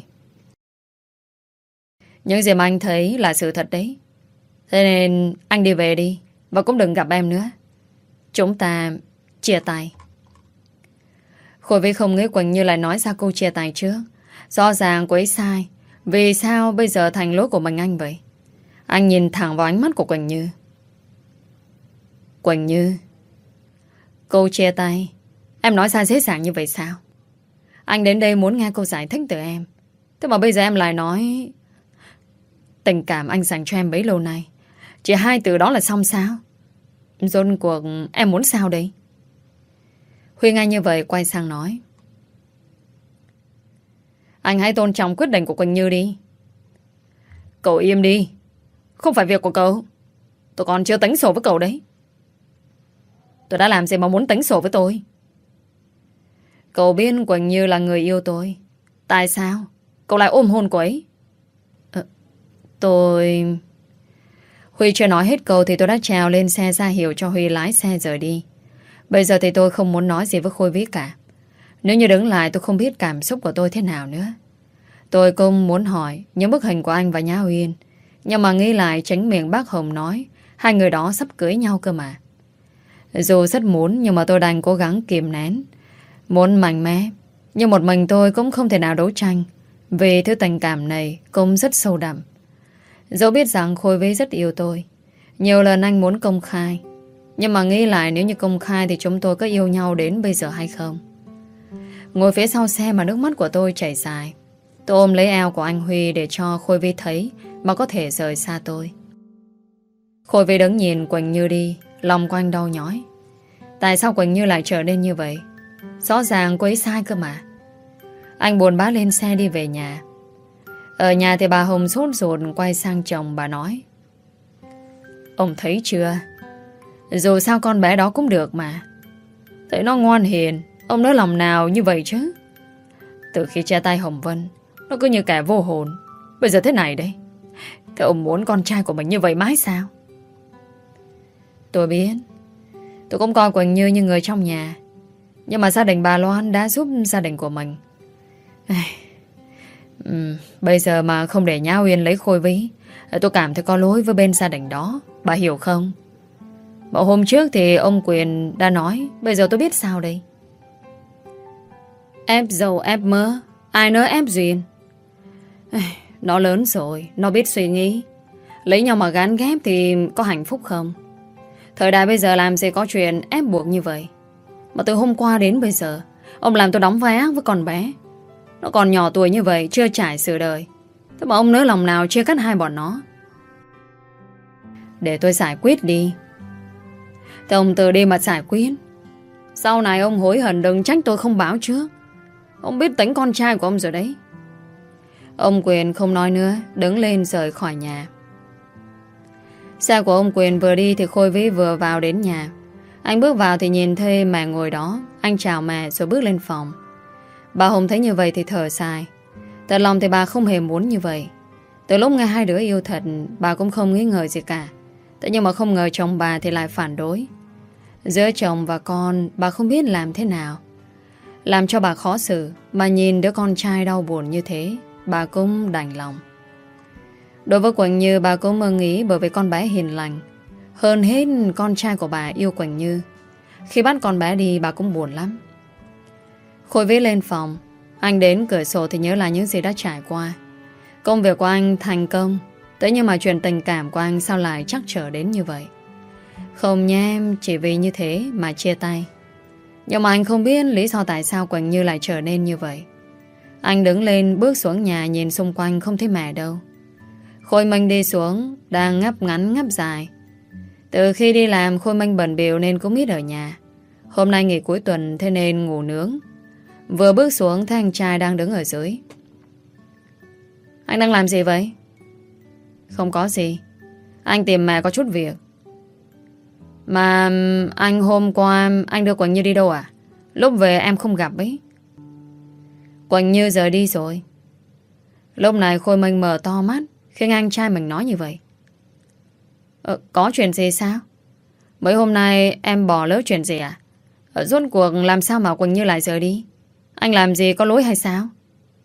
Những gì mà anh thấy là sự thật đấy. Thế nên anh đi về đi. Và cũng đừng gặp em nữa. Chúng ta chia tay. Khôi Vy không nghĩ Quỳnh Như lại nói ra câu chia tay trước. Rõ ràng cô ấy sai. Vì sao bây giờ thành lỗi của mình anh vậy? Anh nhìn thẳng vào ánh mắt của Quỳnh Như. Quỳnh Như, câu chia tay em nói ra dễ dàng như vậy sao? Anh đến đây muốn nghe câu giải thích từ em. Thế mà bây giờ em lại nói tình cảm anh dành cho em bấy lâu nay chỉ hai từ đó là xong sao? Rốt cuộc em muốn sao đây? Huy ngay như vậy quay sang nói. Anh hãy tôn trọng quyết định của Quỳnh Như đi. Cậu im đi. Không phải việc của cậu. Tôi còn chưa tính sổ với cậu đấy. Tôi đã làm gì mà muốn tính sổ với tôi? Cậu biết Quỳnh Như là người yêu tôi. Tại sao cậu lại ôm hôn cô ấy? Ờ, tôi... Huy chưa nói hết câu thì tôi đã trèo lên xe ra hiệu cho Huy lái xe rời đi. Bây giờ thì tôi không muốn nói gì với Khôi Vy cả. Nếu như đứng lại tôi không biết cảm xúc của tôi thế nào nữa. Tôi cũng muốn hỏi những bức hình của anh và Nhã Uyên. Nhưng mà nghĩ lại chính miệng bác Hồng nói hai người đó sắp cưới nhau cơ mà. Dù rất muốn nhưng mà tôi đành cố gắng kìm nén. Muốn mạnh mẽ. Nhưng một mình tôi cũng không thể nào đấu tranh. Vì thứ tình cảm này cũng rất sâu đậm. Dẫu biết rằng Khôi Vy rất yêu tôi. Nhiều lần anh muốn công khai. Nhưng mà nghĩ lại nếu như công khai thì chúng tôi có yêu nhau đến bây giờ hay không? Ngồi phía sau xe mà nước mắt của tôi chảy dài. Tôi ôm lấy eo của anh Huy để cho Khôi Vy thấy mà có thể rời xa tôi. Khôi Vy đứng nhìn Quỳnh Như đi. Lòng của anh đau nhói. Tại sao Quỳnh Như lại trở nên như vậy? Rõ ràng cô ấy sai cơ mà. Anh buồn bã lên xe đi về nhà. Ở nhà thì bà Hồng sốt ruột quay sang chồng bà nói. Ông thấy chưa? Dù sao con bé đó cũng được mà. Thấy nó ngoan hiền. Ông nói lòng nào như vậy chứ? Từ khi chia tay Hồng Vân, nó cứ như kẻ vô hồn. Bây giờ thế này đấy. Thế ông muốn con trai của mình như vậy mãi sao? Tôi biết. Tôi cũng coi Quỳnh Như như người trong nhà. Nhưng mà gia đình bà Loan đã giúp gia đình của mình. uhm, Bây giờ mà không để Nhã Uyên lấy Khôi Vy, tôi cảm thấy có lỗi với bên gia đình đó. Bà hiểu không? Mà hôm trước thì ông Quyền đã nói. Bây giờ tôi biết sao đây? Ép dầu ép mỡ, ai nỡ ép Duyên. Nó lớn rồi, nó biết suy nghĩ. Lấy nhau mà gán ghép thì có hạnh phúc không? Thời đại bây giờ làm gì có chuyện ép buộc như vậy. Mà từ hôm qua đến bây giờ ông làm tôi đóng vai ác với con bé. Nó còn nhỏ tuổi như vậy, chưa trải sự đời. Thế mà ông nỡ lòng nào chia cắt hai bọn nó? Để tôi giải quyết đi. Thế ông từ đi mà giải quyết. Sau này ông hối hận đừng trách tôi không báo trước. Ông biết tính con trai của ông rồi đấy. Ông Quyền không nói nữa, đứng lên rời khỏi nhà. Xe của ông Quyền vừa đi thì Khôi Vy vừa vào đến nhà. Anh bước vào thì nhìn thấy mẹ ngồi đó. Anh chào mẹ rồi bước lên phòng. Bà Hồng thấy như vậy thì thở dài. Thật lòng thì bà không hề muốn như vậy. Từ lúc nghe hai đứa yêu thật, bà cũng không nghi ngờ gì cả. Thế nhưng mà không ngờ chồng bà thì lại phản đối. Giữa chồng và con, bà không biết làm thế nào. Làm cho bà khó xử. Mà nhìn đứa con trai đau buồn như thế, bà cũng đành lòng. Đối với Quỳnh Như, bà cũng mơ nghĩ bởi vì con bé hiền lành. Hơn hết con trai của bà yêu Quỳnh Như. Khi bắt con bé đi bà cũng buồn lắm. Khôi Vy lên phòng. Anh đến cửa sổ thì nhớ lại những gì đã trải qua. Công việc của anh thành công. Thế nhưng mà chuyện tình cảm của anh sao lại trắc trở đến như vậy? Không nha em, chỉ vì như thế mà chia tay. Nhưng mà anh không biết lý do tại sao Quỳnh Như lại trở nên như vậy. Anh đứng lên bước xuống nhà nhìn xung quanh không thấy mẹ đâu. Khôi Minh đi xuống đang ngáp ngắn ngáp dài. Từ khi đi làm Khôi Minh bận bịu nên cũng ít ở nhà. Hôm nay nghỉ cuối tuần thế nên ngủ nướng. Vừa bước xuống thấy anh trai đang đứng ở dưới. Anh đang làm gì vậy? Không có gì. Anh tìm mẹ có chút việc. Mà anh hôm qua anh đưa Quỳnh Như đi đâu à? Lúc về em không gặp ấy. Quỳnh Như giờ đi rồi. Lúc này Khôi Minh mở to mắt khi nghe anh trai mình nói như vậy. Ờ, có chuyện gì sao? Mấy hôm nay em bỏ lỡ chuyện gì à? Ở rốt cuộc làm sao mà Quỳnh Như lại rời đi? Anh làm gì có lỗi hay sao?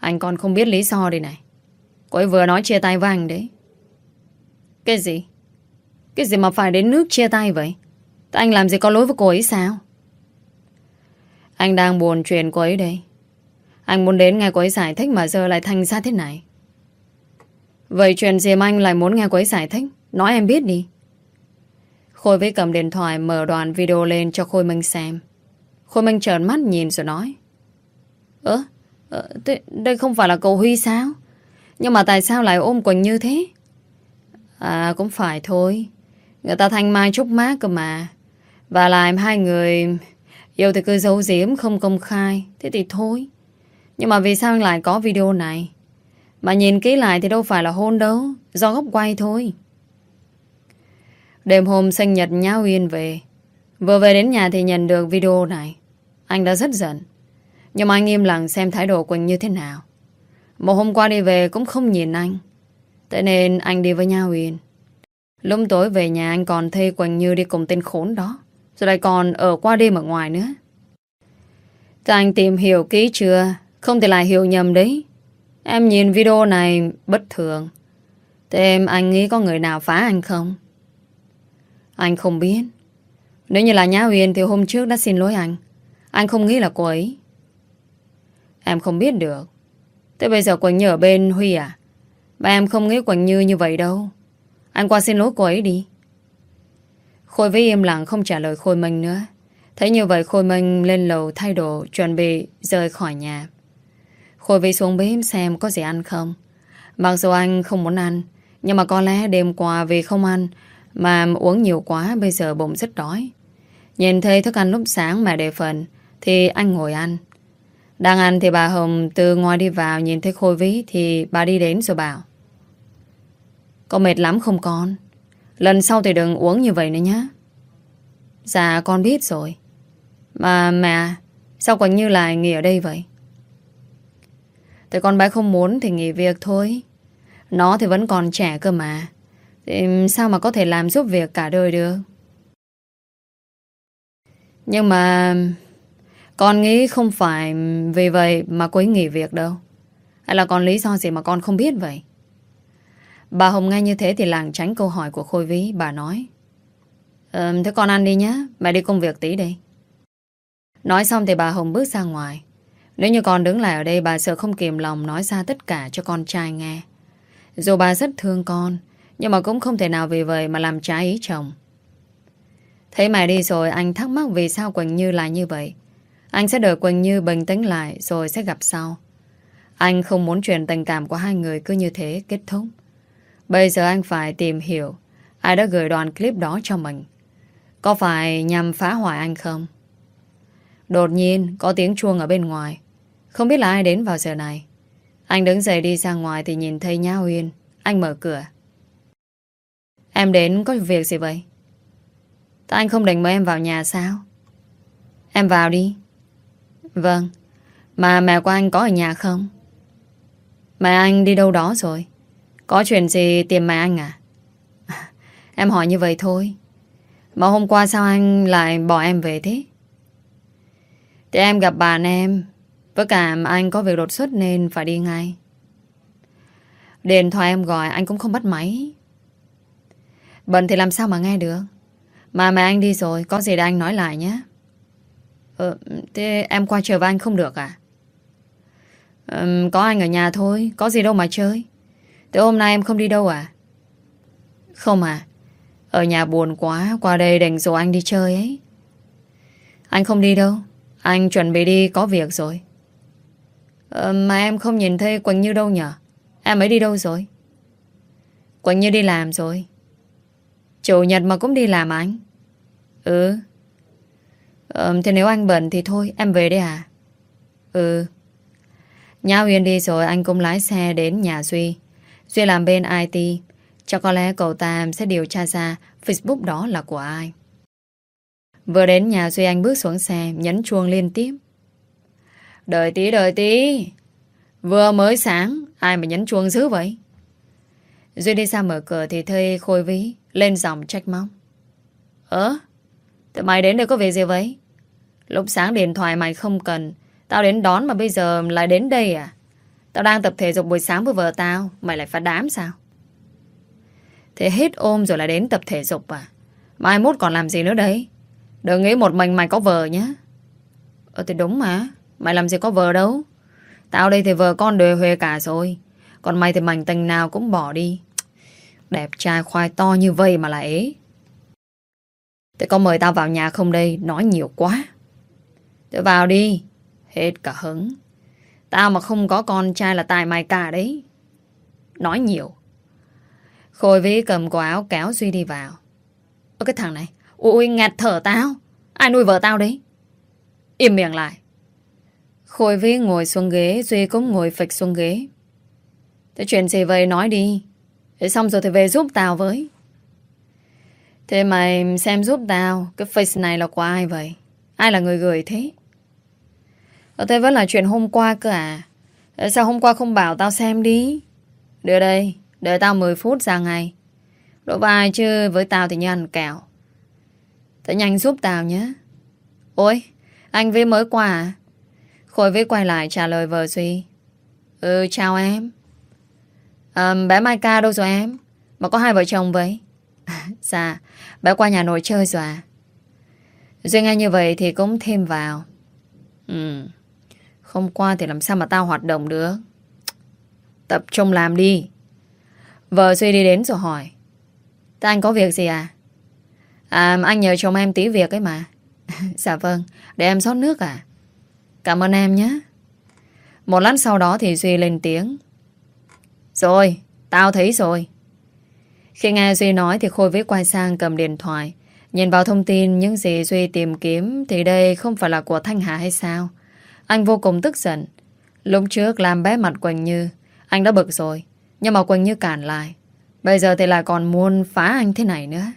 Anh còn không biết lý do đây này. Cô ấy vừa nói chia tay với anh đấy. Cái gì? Cái gì mà phải đến nước chia tay vậy? Tại anh làm gì có lỗi với cô ấy sao? Anh đang buồn chuyện cô ấy đây. Anh muốn đến nghe cô ấy giải thích mà giờ lại thành ra thế này. Vậy chuyện gì mà anh lại muốn nghe cô ấy giải thích? Nói em biết đi. Khôi Vĩ cầm điện thoại mở đoạn video lên cho Khôi Minh xem. Khôi Minh trợn mắt nhìn rồi nói: Ơ, ờ, thế đây không phải là cậu Huy sao? Nhưng mà tại sao lại ôm Quỳnh như thế? À cũng phải thôi. Người ta thanh mai trúc mát cơ mà. Và lại hai người yêu thì cứ giấu giếm không công khai. Thế thì thôi. Nhưng mà vì sao anh lại có video này? Mà nhìn kỹ lại thì đâu phải là hôn đâu. Do góc quay thôi. Đêm hôm sinh nhật Nhã Uyên về. Vừa về đến nhà thì nhận được video này. Anh đã rất giận. Nhưng mà anh im lặng xem thái độ Quỳnh như thế nào. Một hôm qua đi về cũng không nhìn anh. Thế nên anh đi với Nhã Uyên. Lúc tối về nhà anh còn thấy Quỳnh Như đi cùng tên khốn đó. Rồi lại còn ở qua đêm ở ngoài nữa. Thế anh tìm hiểu kỹ chưa? Không thể lại hiểu nhầm đấy. Em nhìn video này bất thường. Thế em anh nghĩ có người nào phá anh không? Anh không biết. Nếu như là Nhã Uyên thì hôm trước đã xin lỗi anh. Anh không nghĩ là cô ấy. Em không biết được. Thế bây giờ Quỳnh Như ở bên Huy à? Và em không nghĩ Quỳnh Như như vậy đâu. Anh qua xin lỗi cô ấy đi. Khôi Vĩ im lặng không trả lời Khôi Minh nữa. Thấy như vậy Khôi Minh lên lầu thay đồ, chuẩn bị rời khỏi nhà. Khôi Vĩ xuống bếp xem có gì ăn không. Mặc dù anh không muốn ăn, nhưng mà có lẽ đêm qua vì không ăn mà uống nhiều quá, bây giờ bụng rất đói. Nhìn thấy thức ăn lúc sáng mà để phần thì anh ngồi ăn. Đang ăn thì bà Hồng từ ngoài đi vào, nhìn thấy Khôi Vĩ thì bà đi đến rồi bảo: Con mệt lắm không con? Lần sau thì đừng uống như vậy nữa nhé. Dạ con biết rồi. Mà mẹ, sao Quỳnh Như lại nghỉ ở đây vậy? Thì con bé không muốn thì nghỉ việc thôi. Nó thì vẫn còn trẻ cơ mà. Thì sao mà có thể làm giúp việc cả đời được? Nhưng mà con nghĩ không phải vì vậy mà cô ấy nghỉ việc đâu. Hay là còn lý do gì mà con không biết vậy? Bà Hồng nghe như thế thì lảng tránh câu hỏi của Khôi Vĩ. Bà nói: ờ, Thế con ăn đi nhé. Mẹ đi công việc tí đây. Nói xong thì bà Hồng bước ra ngoài. Nếu như con đứng lại ở đây, bà sợ không kìm lòng nói ra tất cả cho con trai nghe. Dù bà rất thương con, nhưng mà cũng không thể nào vì vậy mà làm trái ý chồng. Thấy mẹ đi rồi, anh thắc mắc vì sao Quỳnh Như lại như vậy. Anh sẽ đợi Quỳnh Như bình tĩnh lại rồi sẽ gặp sau. Anh không muốn chuyện tình cảm của hai người cứ như thế kết thúc. Bây giờ anh phải tìm hiểu ai đã gửi đoạn clip đó cho mình. Có phải nhằm phá hoại anh không? Đột nhiên có tiếng chuông ở bên ngoài. Không biết là ai đến vào giờ này. Anh đứng dậy đi ra ngoài thì nhìn thấy Nhã Uyên. Anh mở cửa. Em đến có việc gì vậy? Tại anh không định mời em vào nhà sao? Em vào đi. Vâng. Mà mẹ của anh có ở nhà không? Mẹ anh đi đâu đó rồi. Có chuyện gì tìm mẹ anh à? Em hỏi như vậy thôi. Mà hôm qua sao anh lại bỏ em về thế? Thì em gặp bạn em. Với cả anh có việc đột xuất nên phải đi ngay. Điện thoại em gọi anh cũng không bắt máy. Bận thì làm sao mà nghe được. Mà mẹ anh đi rồi, có gì để anh nói lại nhé. Ờ, thế em qua chơi với anh không được à? Ờ, có anh ở nhà thôi, có gì đâu mà chơi. Thế hôm nay em không đi đâu à? Không à. Ở nhà buồn quá, qua đây định rủ anh đi chơi ấy. Anh không đi đâu. Anh chuẩn bị đi có việc rồi. Ờ, mà em không nhìn thấy Quỳnh Như đâu nhở? Em ấy đi đâu rồi? Quỳnh Như đi làm rồi. Chủ nhật mà cũng đi làm anh? Ừ. Ờ, thế nếu anh bận thì thôi, em về đây à? Ừ. Nhã Uyên đi rồi, anh cũng lái xe đến nhà Duy. Duy làm bên i tê. Chắc có lẽ cậu ta sẽ điều tra ra Facebook đó là của ai. Vừa đến nhà Duy, anh bước xuống xe, nhấn chuông liên tiếp. Đợi tí, đợi tí. Vừa mới sáng, ai mà nhấn chuông dữ vậy? Duy đi ra mở cửa thì thấy Khôi Vĩ lên giọng trách móc. Ơ? Tụi mày đến đây có việc gì vậy? Lúc sáng điện thoại mày không cần, tao đến đón mà bây giờ lại đến đây à? Tao đang tập thể dục buổi sáng với vợ tao, mày lại phá đám sao? Thế hết ôm rồi lại đến tập thể dục à? Mai mốt còn làm gì nữa đấy? Đừng nghĩ một mình mày có vợ nhé. Ờ thì đúng mà. Mày làm gì có vợ đâu. Tao đây thì vợ con đều huề cả rồi. Còn mày thì mảnh tình nào cũng bỏ đi. Đẹp trai khoai to như vây mà lại ế. Thế có mời tao vào nhà không đây? Nói nhiều quá. Thế vào đi. Hết cả hứng. Tao mà không có con trai là tài mày cả đấy. Nói nhiều. Khôi Vĩ cầm cổ áo kéo Duy đi vào. Ơ cái thằng này. Ui ngạt thở tao. Ai nuôi vợ tao đấy? Im miệng lại. Khôi Vĩ ngồi xuống ghế, Duy cũng ngồi phịch xuống ghế. Thế chuyện gì vậy nói đi. Thế xong rồi thì về giúp tao với. Thế mày xem giúp tao. Cái face này là của ai vậy? Ai là người gửi thế? Ờ, thế vẫn là chuyện hôm qua cơ à? Thế sao hôm qua không bảo tao xem đi? Đưa đây. Đợi tao mười phút ra ngay. Đổ vai chứ với tao thì như ăn kẹo. Thế nhanh giúp tao nhé. Ôi, anh Vĩ mới qua à? Khôi Vĩ quay lại trả lời vợ Duy. Ừ, chào em. À, bé Mai Ca đâu rồi em? Mà có hai vợ chồng vậy? À, dạ, bé qua nhà nội chơi rồi à? Duy nghe như vậy thì cũng thêm vào. Ừ, không qua thì làm sao mà tao hoạt động được? Tập trung làm đi. Vợ Duy đi đến rồi hỏi. Thế anh có việc gì à? À, anh nhờ chồng em tí việc ấy mà. Dạ vâng, để em rót nước à? Cảm ơn em nhé. Một lát sau đó thì Duy lên tiếng. Rồi, tao thấy rồi. Khi nghe Duy nói thì Khôi Vĩ quay sang cầm điện thoại. Nhìn vào thông tin những gì Duy tìm kiếm thì đây không phải là của Thanh Hà hay sao? Anh vô cùng tức giận. Lúc trước làm bé mặt Quỳnh Như, anh đã bực rồi. Nhưng mà Quỳnh Như cản lại. Bây giờ thì lại còn muốn phá anh thế này nữa.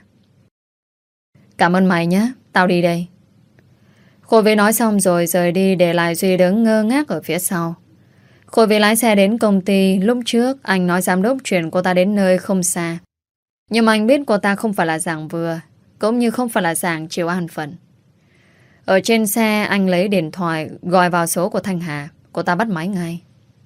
Cảm ơn mày nhé, tao đi đây. Khôi Vĩ nói xong rồi rời đi để lại Duy đứng ngơ ngác ở phía sau. Khôi Vĩ lái xe đến công ty. Lúc trước anh nói giám đốc chuyển cô ta đến nơi không xa. Nhưng mà anh biết cô ta không phải là dạng vừa, cũng như không phải là dạng chịu an phận. Ở trên xe anh lấy điện thoại gọi vào số của Thanh Hà. Cô ta bắt máy ngay.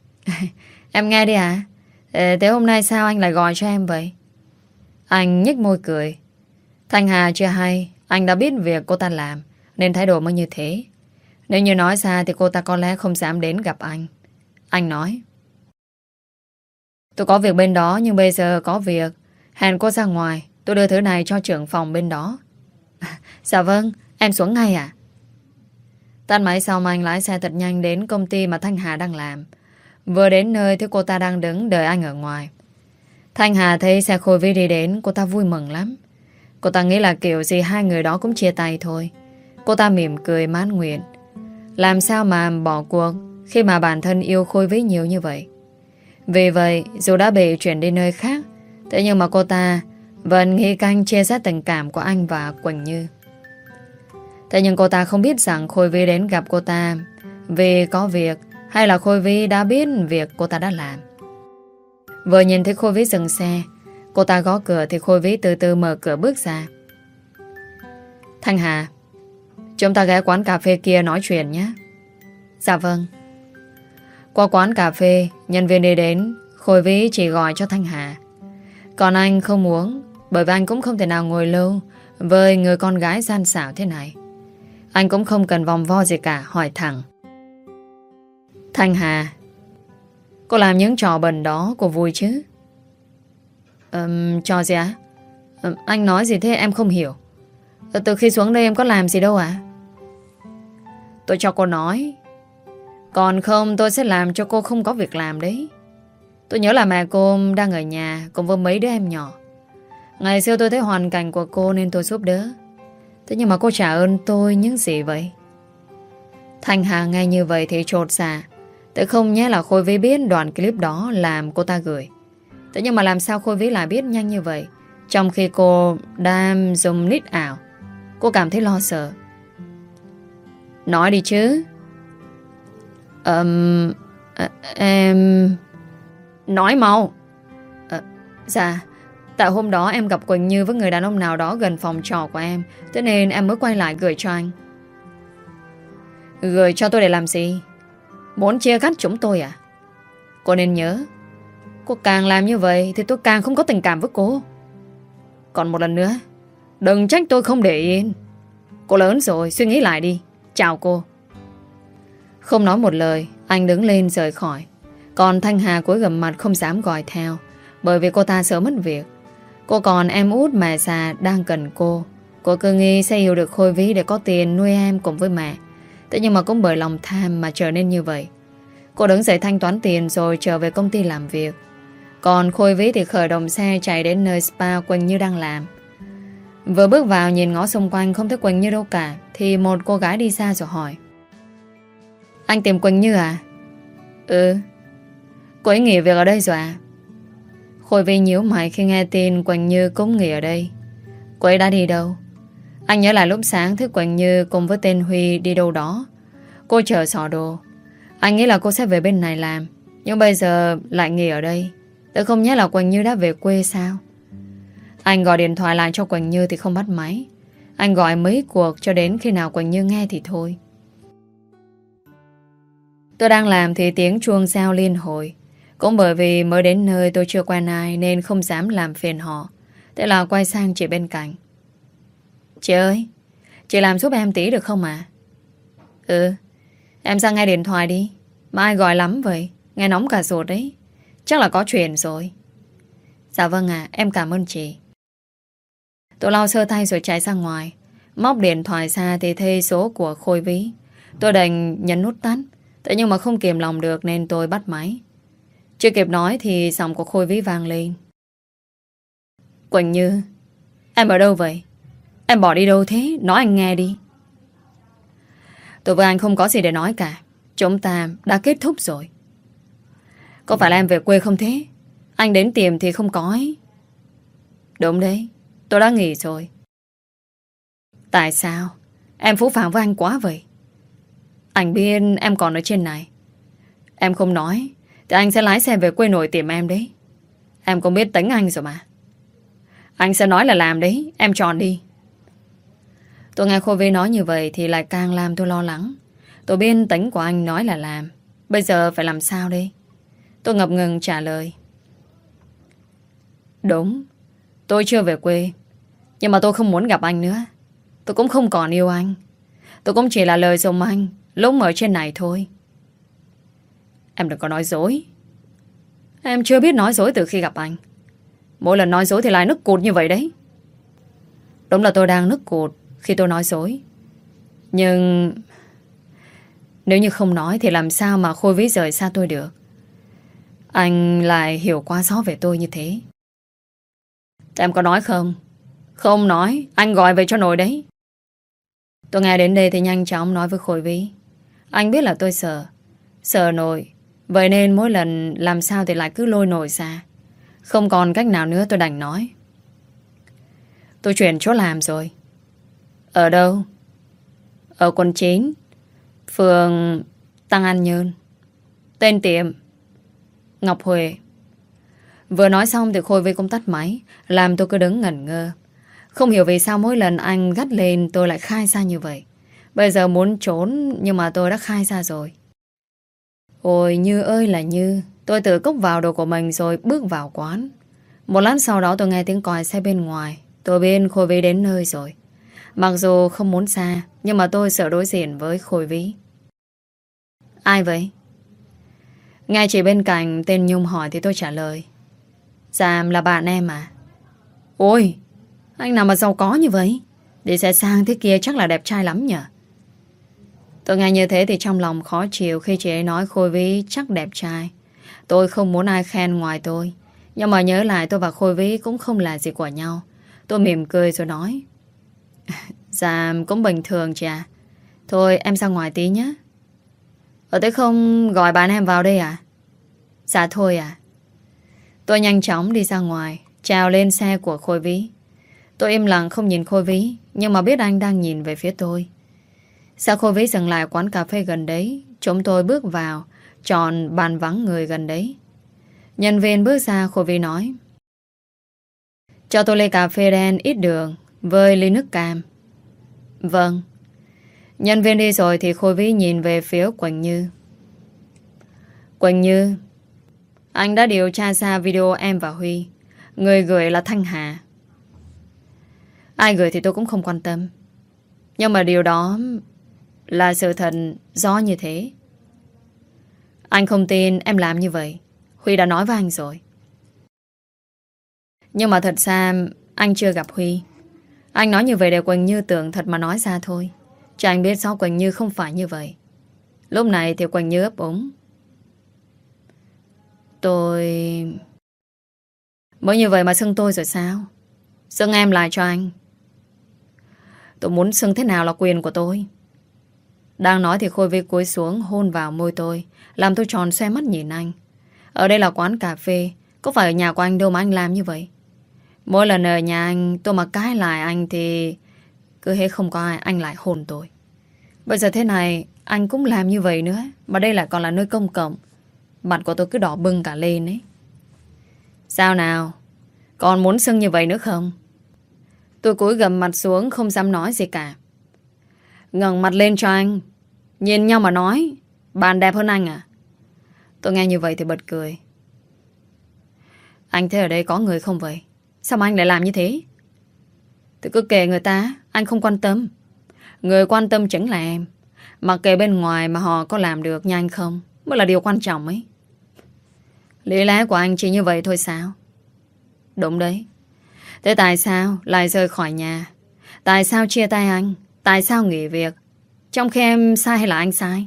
Em nghe đi à? Thế hôm nay sao anh lại gọi cho em vậy? Anh nhếch môi cười. Thanh Hà chưa hay anh đã biết việc cô ta làm nên thái độ mới như thế. Nếu như nói ra thì cô ta có lẽ không dám đến gặp anh. Anh nói. Tôi có việc bên đó nhưng bây giờ có việc. Hẹn cô ra ngoài. Tôi đưa thứ này cho trưởng phòng bên đó. Dạ vâng, em xuống ngay à? Tắt máy xong anh lái xe thật nhanh đến công ty mà Thanh Hà đang làm. Vừa đến nơi thì cô ta đang đứng đợi anh ở ngoài. Thanh Hà thấy xe Khôi Vĩ đi đến, cô ta vui mừng lắm. Cô ta nghĩ là kiểu gì hai người đó cũng chia tay thôi. Cô ta mỉm cười mãn nguyện. Làm sao mà bỏ cuộc khi mà bản thân yêu Khôi Vĩ nhiều như vậy. Vì vậy dù đã bị chuyển đi nơi khác, thế nhưng mà cô ta vẫn nghĩ canh chia sẻ tình cảm của anh và Quỳnh Như. Thế nhưng cô ta không biết rằng Khôi Vĩ đến gặp cô ta vì có việc, hay là Khôi Vĩ đã biết việc cô ta đã làm. Vừa nhìn thấy Khôi Vĩ dừng xe, cô ta gõ cửa thì Khôi Vĩ từ từ mở cửa bước ra. Thanh Hà, chúng ta ghé quán cà phê kia nói chuyện nhé. Dạ vâng. Qua quán cà phê, nhân viên đi đến, Khôi Vĩ chỉ gọi cho Thanh Hà. Còn anh không uống, bởi vì anh cũng không thể nào ngồi lâu với người con gái gian xảo thế này. Anh cũng không cần vòng vo gì cả, hỏi thẳng. Thanh Hà, cô làm những trò bẩn đó cô vui chứ? um, Trò gì ạ? um, Anh nói gì thế em không hiểu. Từ khi xuống đây em có làm gì đâu ạ? Tôi cho cô nói. Còn không tôi sẽ làm cho cô không có việc làm đấy. Tôi nhớ là mẹ cô đang ở nhà cùng với mấy đứa em nhỏ. Ngày xưa tôi thấy hoàn cảnh của cô nên tôi giúp đỡ. Thế nhưng mà cô trả ơn tôi những gì vậy? Thanh Hà nghe như vậy thì chột dạ. Thế không nhé là Khôi Vĩ biết đoạn clip đó làm cô ta gửi. Thế nhưng mà làm sao Khôi Vĩ lại biết nhanh như vậy, trong khi cô đang dùng nick ảo? Cô cảm thấy lo sợ. Nói đi chứ. um, à, Em... Nói mau. à, Dạ, tại hôm đó em gặp Quỳnh Như với người đàn ông nào đó gần phòng trọ của em. Thế nên em mới quay lại gửi cho anh. Gửi cho tôi để làm gì? Muốn chia cắt chúng tôi à? Cô nên nhớ, cô càng làm như vậy thì tôi càng không có tình cảm với cô. Còn một lần nữa, đừng trách tôi không để yên. Cô lớn rồi, suy nghĩ lại đi. Chào cô. Không nói một lời, anh đứng lên rời khỏi. Còn Thanh Hà cúi gằm mặt không dám gọi theo, bởi vì cô ta sợ mất việc. Cô còn em út mẹ già đang cần cô. Cô cứ nghĩ sẽ yêu được Khôi Vĩ để có tiền nuôi em cùng với mẹ. Thế nhưng mà cũng bởi lòng tham mà trở nên như vậy. Cô đứng dậy thanh toán tiền rồi trở về công ty làm việc. Còn Khôi Vĩ thì khởi động xe chạy đến nơi spa Quỳnh Như đang làm. Vừa bước vào nhìn ngó xung quanh không thấy Quỳnh Như đâu cả, thì một cô gái đi xa rồi hỏi: Anh tìm Quỳnh Như à? Ừ. Cô ấy nghỉ việc ở đây rồi à? Khôi Vĩ nhíu mày khi nghe tin Quỳnh Như cũng nghỉ ở đây. Cô ấy đã đi đâu? Anh nhớ lại lúc sáng thấy Quỳnh Như cùng với tên Huy đi đâu đó. Cô chờ xỏ đồ. Anh nghĩ là cô sẽ về bên này làm, nhưng bây giờ lại nghỉ ở đây. Tôi không nhớ là Quỳnh Như đã về quê sao? Anh gọi điện thoại lại cho Quỳnh Như thì không bắt máy. Anh gọi mấy cuộc cho đến khi nào Quỳnh Như nghe thì thôi. Tôi đang làm thì tiếng chuông reo liên hồi. Cũng bởi vì mới đến nơi tôi chưa quen ai nên không dám làm phiền họ. Thế là quay sang chị bên cạnh. Chị ơi, chị làm giúp em tí được không ạ? Ừ, em sang nghe điện thoại đi. Mà ai gọi lắm vậy? Nghe nóng cả ruột đấy. Chắc là có chuyện rồi. Dạ vâng ạ, em cảm ơn chị. Tôi lau sơ tay rồi chạy ra ngoài. Móc điện thoại ra thì thấy số của Khôi Vĩ. Tôi đành nhấn nút tắt. Thế nhưng mà không kìm lòng được nên tôi bắt máy. Chưa kịp nói thì giọng của Khôi Vĩ vang lên. Quỳnh Như, em ở đâu vậy? Em bỏ đi đâu thế? Nói anh nghe đi. Tôi với anh không có gì để nói cả. Chúng ta đã kết thúc rồi. Có phải là em về quê không thế? Anh đến tìm thì không có ấy. Đúng đấy, tôi đã nghỉ rồi. Tại sao? Em phũ phàng với anh quá vậy. Anh biết em còn ở trên này. Em không nói thì anh sẽ lái xe về quê nội tìm em đấy. Em cũng biết tính anh rồi mà. Anh sẽ nói là làm đấy. Em chọn đi. Tôi nghe Khôi Vĩ nói như vậy thì lại càng làm tôi lo lắng. Tôi biết tính của anh nói là làm. Bây giờ phải làm sao đây? Tôi ngập ngừng trả lời. Đúng, tôi chưa về quê. Nhưng mà tôi không muốn gặp anh nữa. Tôi cũng không còn yêu anh. Tôi cũng chỉ là lời dùng anh lúc ở trên này thôi. Em đừng có nói dối. Em chưa biết nói dối từ khi gặp anh. Mỗi lần nói dối thì lại nức cụt như vậy đấy. Đúng là tôi đang nức cụt khi tôi nói dối. Nhưng nếu như không nói thì làm sao mà Khôi Vĩ rời xa tôi được? Anh lại hiểu quá rõ về tôi như thế. Em có nói không? Không nói, anh gọi về cho nồi đấy. Tôi nghe đến đây thì nhanh chóng nói với Khôi Vĩ. Anh biết là tôi sợ. Sợ nồi. Vậy nên mỗi lần làm sao thì lại cứ lôi nồi ra. Không còn cách nào nữa tôi đành nói. Tôi chuyển chỗ làm rồi. Ở đâu? Ở quận chín, phường Tăng An Nhơn. Tên tiệm Ngọc Huệ. Vừa nói xong thì Khôi Vĩ cũng tắt máy, làm tôi cứ đứng ngẩn ngơ. Không hiểu vì sao mỗi lần anh gắt lên tôi lại khai ra như vậy. Bây giờ muốn trốn nhưng mà tôi đã khai ra rồi. Ôi Như ơi là Như. Tôi tự cốc vào đồ của mình rồi bước vào quán. Một lát sau đó tôi nghe tiếng còi xe bên ngoài. Tôi biết Khôi Vĩ đến nơi rồi. Mặc dù không muốn xa, nhưng mà tôi sợ đối diện với Khôi Vĩ. Ai vậy? Nghe chị bên cạnh tên Nhung hỏi thì tôi trả lời. Dạ là bạn em à? Ôi, anh nào mà giàu có như vậy? Đi xe sang thế kia chắc là đẹp trai lắm nhỉ? Tôi nghe như thế thì trong lòng khó chịu khi chị ấy nói Khôi Vĩ chắc đẹp trai. Tôi không muốn ai khen ngoài tôi. Nhưng mà nhớ lại tôi và Khôi Vĩ cũng không là gì của nhau. Tôi mỉm cười rồi nói. Dạ cũng bình thường chị à. Thôi em ra ngoài tí nhé. Ở thế không gọi bạn em vào đây à? Dạ thôi à. Tôi nhanh chóng đi ra ngoài, trèo lên xe của Khôi Vĩ. Tôi im lặng không nhìn Khôi Vĩ, nhưng mà biết anh đang nhìn về phía tôi. Sao Khôi Vĩ dừng lại quán cà phê gần đấy. Chúng tôi bước vào, chọn bàn vắng người gần đấy. Nhân viên bước ra, Khôi Vĩ nói. Cho tôi ly cà phê đen ít đường với ly nước cam. Vâng. Nhân viên đi rồi thì Khôi Vĩ nhìn về phía Quỳnh Như. Quỳnh Như, Anh đã điều tra ra video em và Huy. Người gửi là Thanh Hà. Ai gửi thì tôi cũng không quan tâm. Nhưng mà điều đó là sự thật do như thế. Anh không tin em làm như vậy. Huy đã nói với anh rồi. Nhưng mà thật ra anh chưa gặp Huy. Anh nói như vậy để Quỳnh Như tưởng thật mà nói ra thôi. Chứ anh biết rõ Quỳnh Như không phải như vậy. Lúc này thì Quỳnh Như ấp úng. Tôi... Mới như vậy mà xưng tôi rồi sao? Xưng em lại cho anh. Tôi muốn xưng thế nào là quyền của tôi. Đang nói thì Khôi Vi cúi xuống hôn vào môi tôi, làm tôi tròn xoe mắt nhìn anh. Ở đây là quán cà phê, có phải ở nhà của anh đâu mà anh làm như vậy? Mỗi lần ở nhà anh tôi mà cãi lại anh thì cứ hết không có ai anh lại hôn tôi. Bây giờ thế này anh cũng làm như vậy nữa. Mà đây lại còn là nơi công cộng. Mặt của tôi cứ đỏ bừng cả lên ấy. Sao nào? Còn muốn xưng như vậy nữa không? Tôi cúi gằm mặt xuống không dám nói gì cả. Ngẩng mặt lên cho anh. Nhìn nhau mà nói. Bạn đẹp hơn anh à? Tôi nghe như vậy thì bật cười. Anh thấy ở đây có người không vậy? Sao mà anh lại làm như thế? Thì cứ kệ người ta. Anh không quan tâm. Người quan tâm chính là em. Mặc kệ bên ngoài mà họ có làm được như anh không mới là điều quan trọng ấy. Lý lẽ của anh chỉ như vậy thôi sao? Đúng đấy. Thế tại sao lại rời khỏi nhà? Tại sao chia tay anh? Tại sao nghỉ việc? Trong khi em sai hay là anh sai?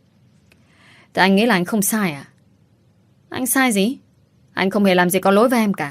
Thì anh nghĩ là anh không sai à? Anh sai gì? Anh không hề làm gì có lỗi với em cả.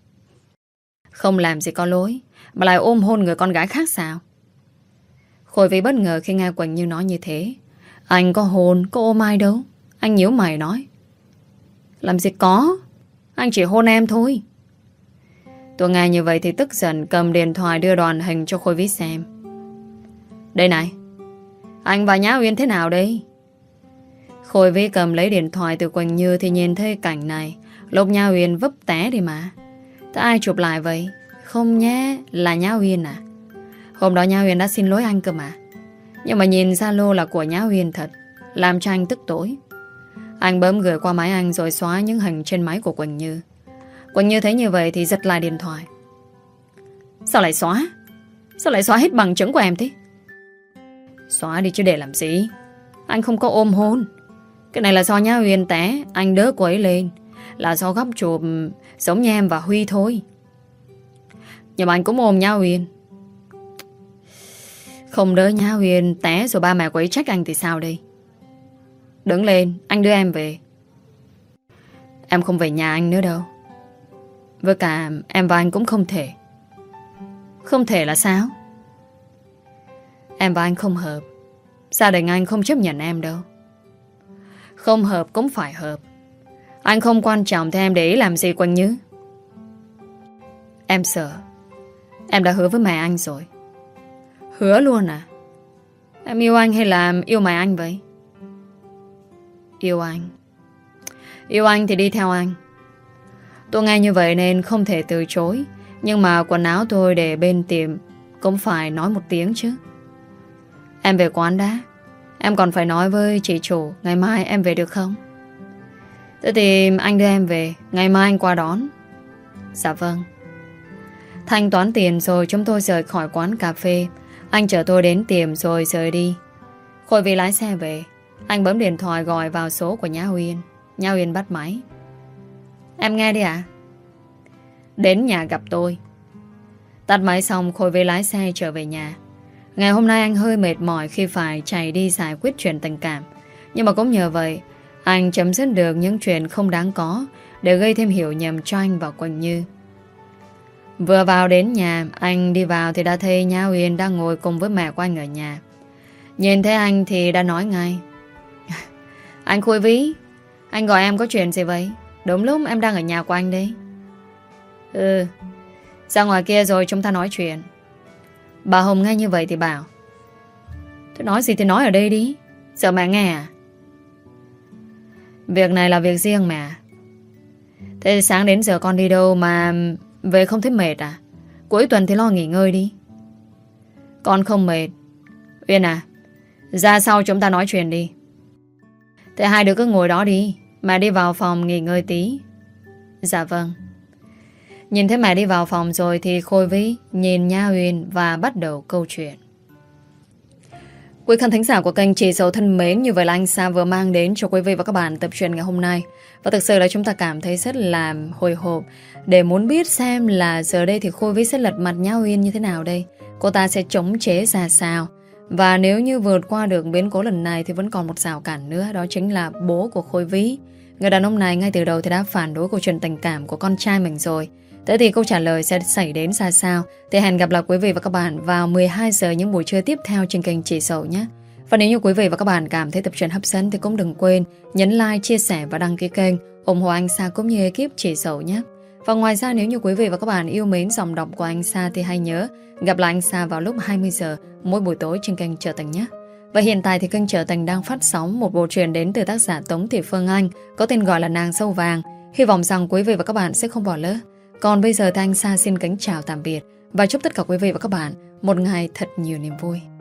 Không làm gì có lỗi mà lại ôm hôn người con gái khác sao? Khôi Vi bất ngờ khi nghe Quỳnh Như nói như thế. Anh có hôn, có ôm ai đâu. Anh nhíu mày nói. Làm gì có. Anh chỉ hôn em thôi. Tôi nghe như vậy thì tức giận cầm điện thoại đưa đoàn hình cho Khôi Vi xem. Đây này. Anh và Nhã Uyên thế nào đây? Khôi Vi cầm lấy điện thoại từ Quỳnh Như thì nhìn thấy cảnh này. Lúc Nhã Uyên vấp té đi mà. Thế ai chụp lại vậy? Không nhé, là Nhã Uyên à? Hôm đó Nhã Uyên đã xin lỗi anh cơ mà. Nhưng mà nhìn Zalo là của Nhã Uyên thật, làm cho anh tức tối. Anh bấm gửi qua máy anh rồi xóa những hình trên máy của Quỳnh Như. Quỳnh Như thấy như vậy thì giật lại điện thoại. Sao lại xóa? Sao lại xóa hết bằng chứng của em thế? Xóa đi chứ để làm gì? Anh không có ôm hôn. Cái này là do Nhã Uyên té, anh đỡ cô ấy lên. Là do góc chụp giống như em và Huy thôi. Nhưng mà anh cũng ôm Nhã Uyên. Không đỡ Nhã Uyên té rồi ba mẹ cô ấy trách anh thì sao đây? Đứng lên, anh đưa em về. Em không về nhà anh nữa đâu. Với cả em và anh cũng không thể. Không thể là sao? Em và anh không hợp. Gia đình anh không chấp nhận em đâu. Không hợp cũng phải hợp. Anh không quan trọng thì em để ý làm gì Quỳnh Như? Em sợ. Em đã hứa với mẹ anh rồi. Hứa luôn à? Em yêu anh hay là yêu mẹ anh vậy? Yêu anh. Yêu anh thì đi theo anh. Tôi nghe như vậy nên không thể từ chối. Nhưng mà quần áo tôi để bên tiệm cũng phải nói một tiếng chứ. Em về quán đã. Em còn phải nói với chị chủ ngày mai em về được không? Thế thì anh đưa em về. Ngày mai anh qua đón. Dạ vâng. Thanh toán tiền rồi chúng tôi rời khỏi quán cà phê. Anh chở tôi đến tiệm rồi rời đi. Khôi Vi lái xe về. Anh bấm điện thoại gọi vào số của Nhã Uyên. Nhã Uyên bắt máy. Em nghe đi ạ. Đến nhà gặp tôi. Tắt máy xong Khôi Vi lái xe trở về nhà. Ngày hôm nay anh hơi mệt mỏi khi phải chạy đi giải quyết chuyện tình cảm. Nhưng mà cũng nhờ vậy anh chấm dứt được những chuyện không đáng có để gây thêm hiểu nhầm cho anh và Quỳnh Như. Vừa vào đến nhà, anh đi vào thì đã thấy Nhã Uyên đang ngồi cùng với mẹ của anh ở nhà. Nhìn thấy anh thì đã nói ngay. Anh Khôi Vi, anh gọi em có chuyện gì vậy? Đúng lúc em đang ở nhà của anh đấy. Ừ, ra ngoài kia rồi chúng ta nói chuyện. Bà Hồng nghe như vậy thì bảo. Tôi nói gì thì nói ở đây đi. Sợ mẹ nghe à? Việc này là việc riêng mẹ. Thế sáng đến giờ con đi đâu mà về không thấy mệt à? Cuối tuần thì lo nghỉ ngơi đi. Con không mệt. Uyên à, ra sau chúng ta nói chuyện đi. Thế hai đứa cứ ngồi đó đi. Mẹ đi vào phòng nghỉ ngơi tí. Dạ vâng. Nhìn thấy mẹ đi vào phòng rồi thì Khôi Vy nhìn Nha Huyền và bắt đầu câu chuyện. Quý khán thính giả của kênh Chị Dậu thân mến, như vậy là anh Sa vừa mang đến cho quý vị và các bạn tập truyện ngày hôm nay. Và thực sự là chúng ta cảm thấy rất là hồi hộp để muốn biết xem là giờ đây thì Khôi Vy sẽ lật mặt Nha Huyền như thế nào đây. Cô ta sẽ chống chế ra sao. Và nếu như vượt qua được biến cố lần này thì vẫn còn một rào cản nữa, đó chính là bố của Khôi Vy. Người đàn ông này ngay từ đầu thì đã phản đối câu chuyện tình cảm của con trai mình rồi. Thế thì câu trả lời sẽ xảy đến ra sao? Thì hẹn gặp lại quý vị và các bạn vào mười hai giờ những buổi trưa tiếp theo trên kênh Chị Dậu nhé. Và nếu như quý vị và các bạn cảm thấy tập truyện hấp dẫn thì cũng đừng quên nhấn like, chia sẻ và đăng ký kênh, ủng hộ anh Sa cũng như ekip Chị Dậu nhé. Và ngoài ra nếu như quý vị và các bạn yêu mến giọng đọc của anh Sa thì hãy nhớ gặp lại anh Sa vào lúc hai mươi giờ mỗi buổi tối trên kênh Trở Tình nhé. Và hiện tại thì kênh Trở Tình đang phát sóng một bộ truyện đến từ tác giả Tống Thị Phương Anh có tên gọi là Nàng Dâu Vàng. Hy vọng rằng quý vị và các bạn sẽ không bỏ lỡ. Còn bây giờ thì anh Sa xin kính chào tạm biệt và chúc tất cả quý vị và các bạn một ngày thật nhiều niềm vui.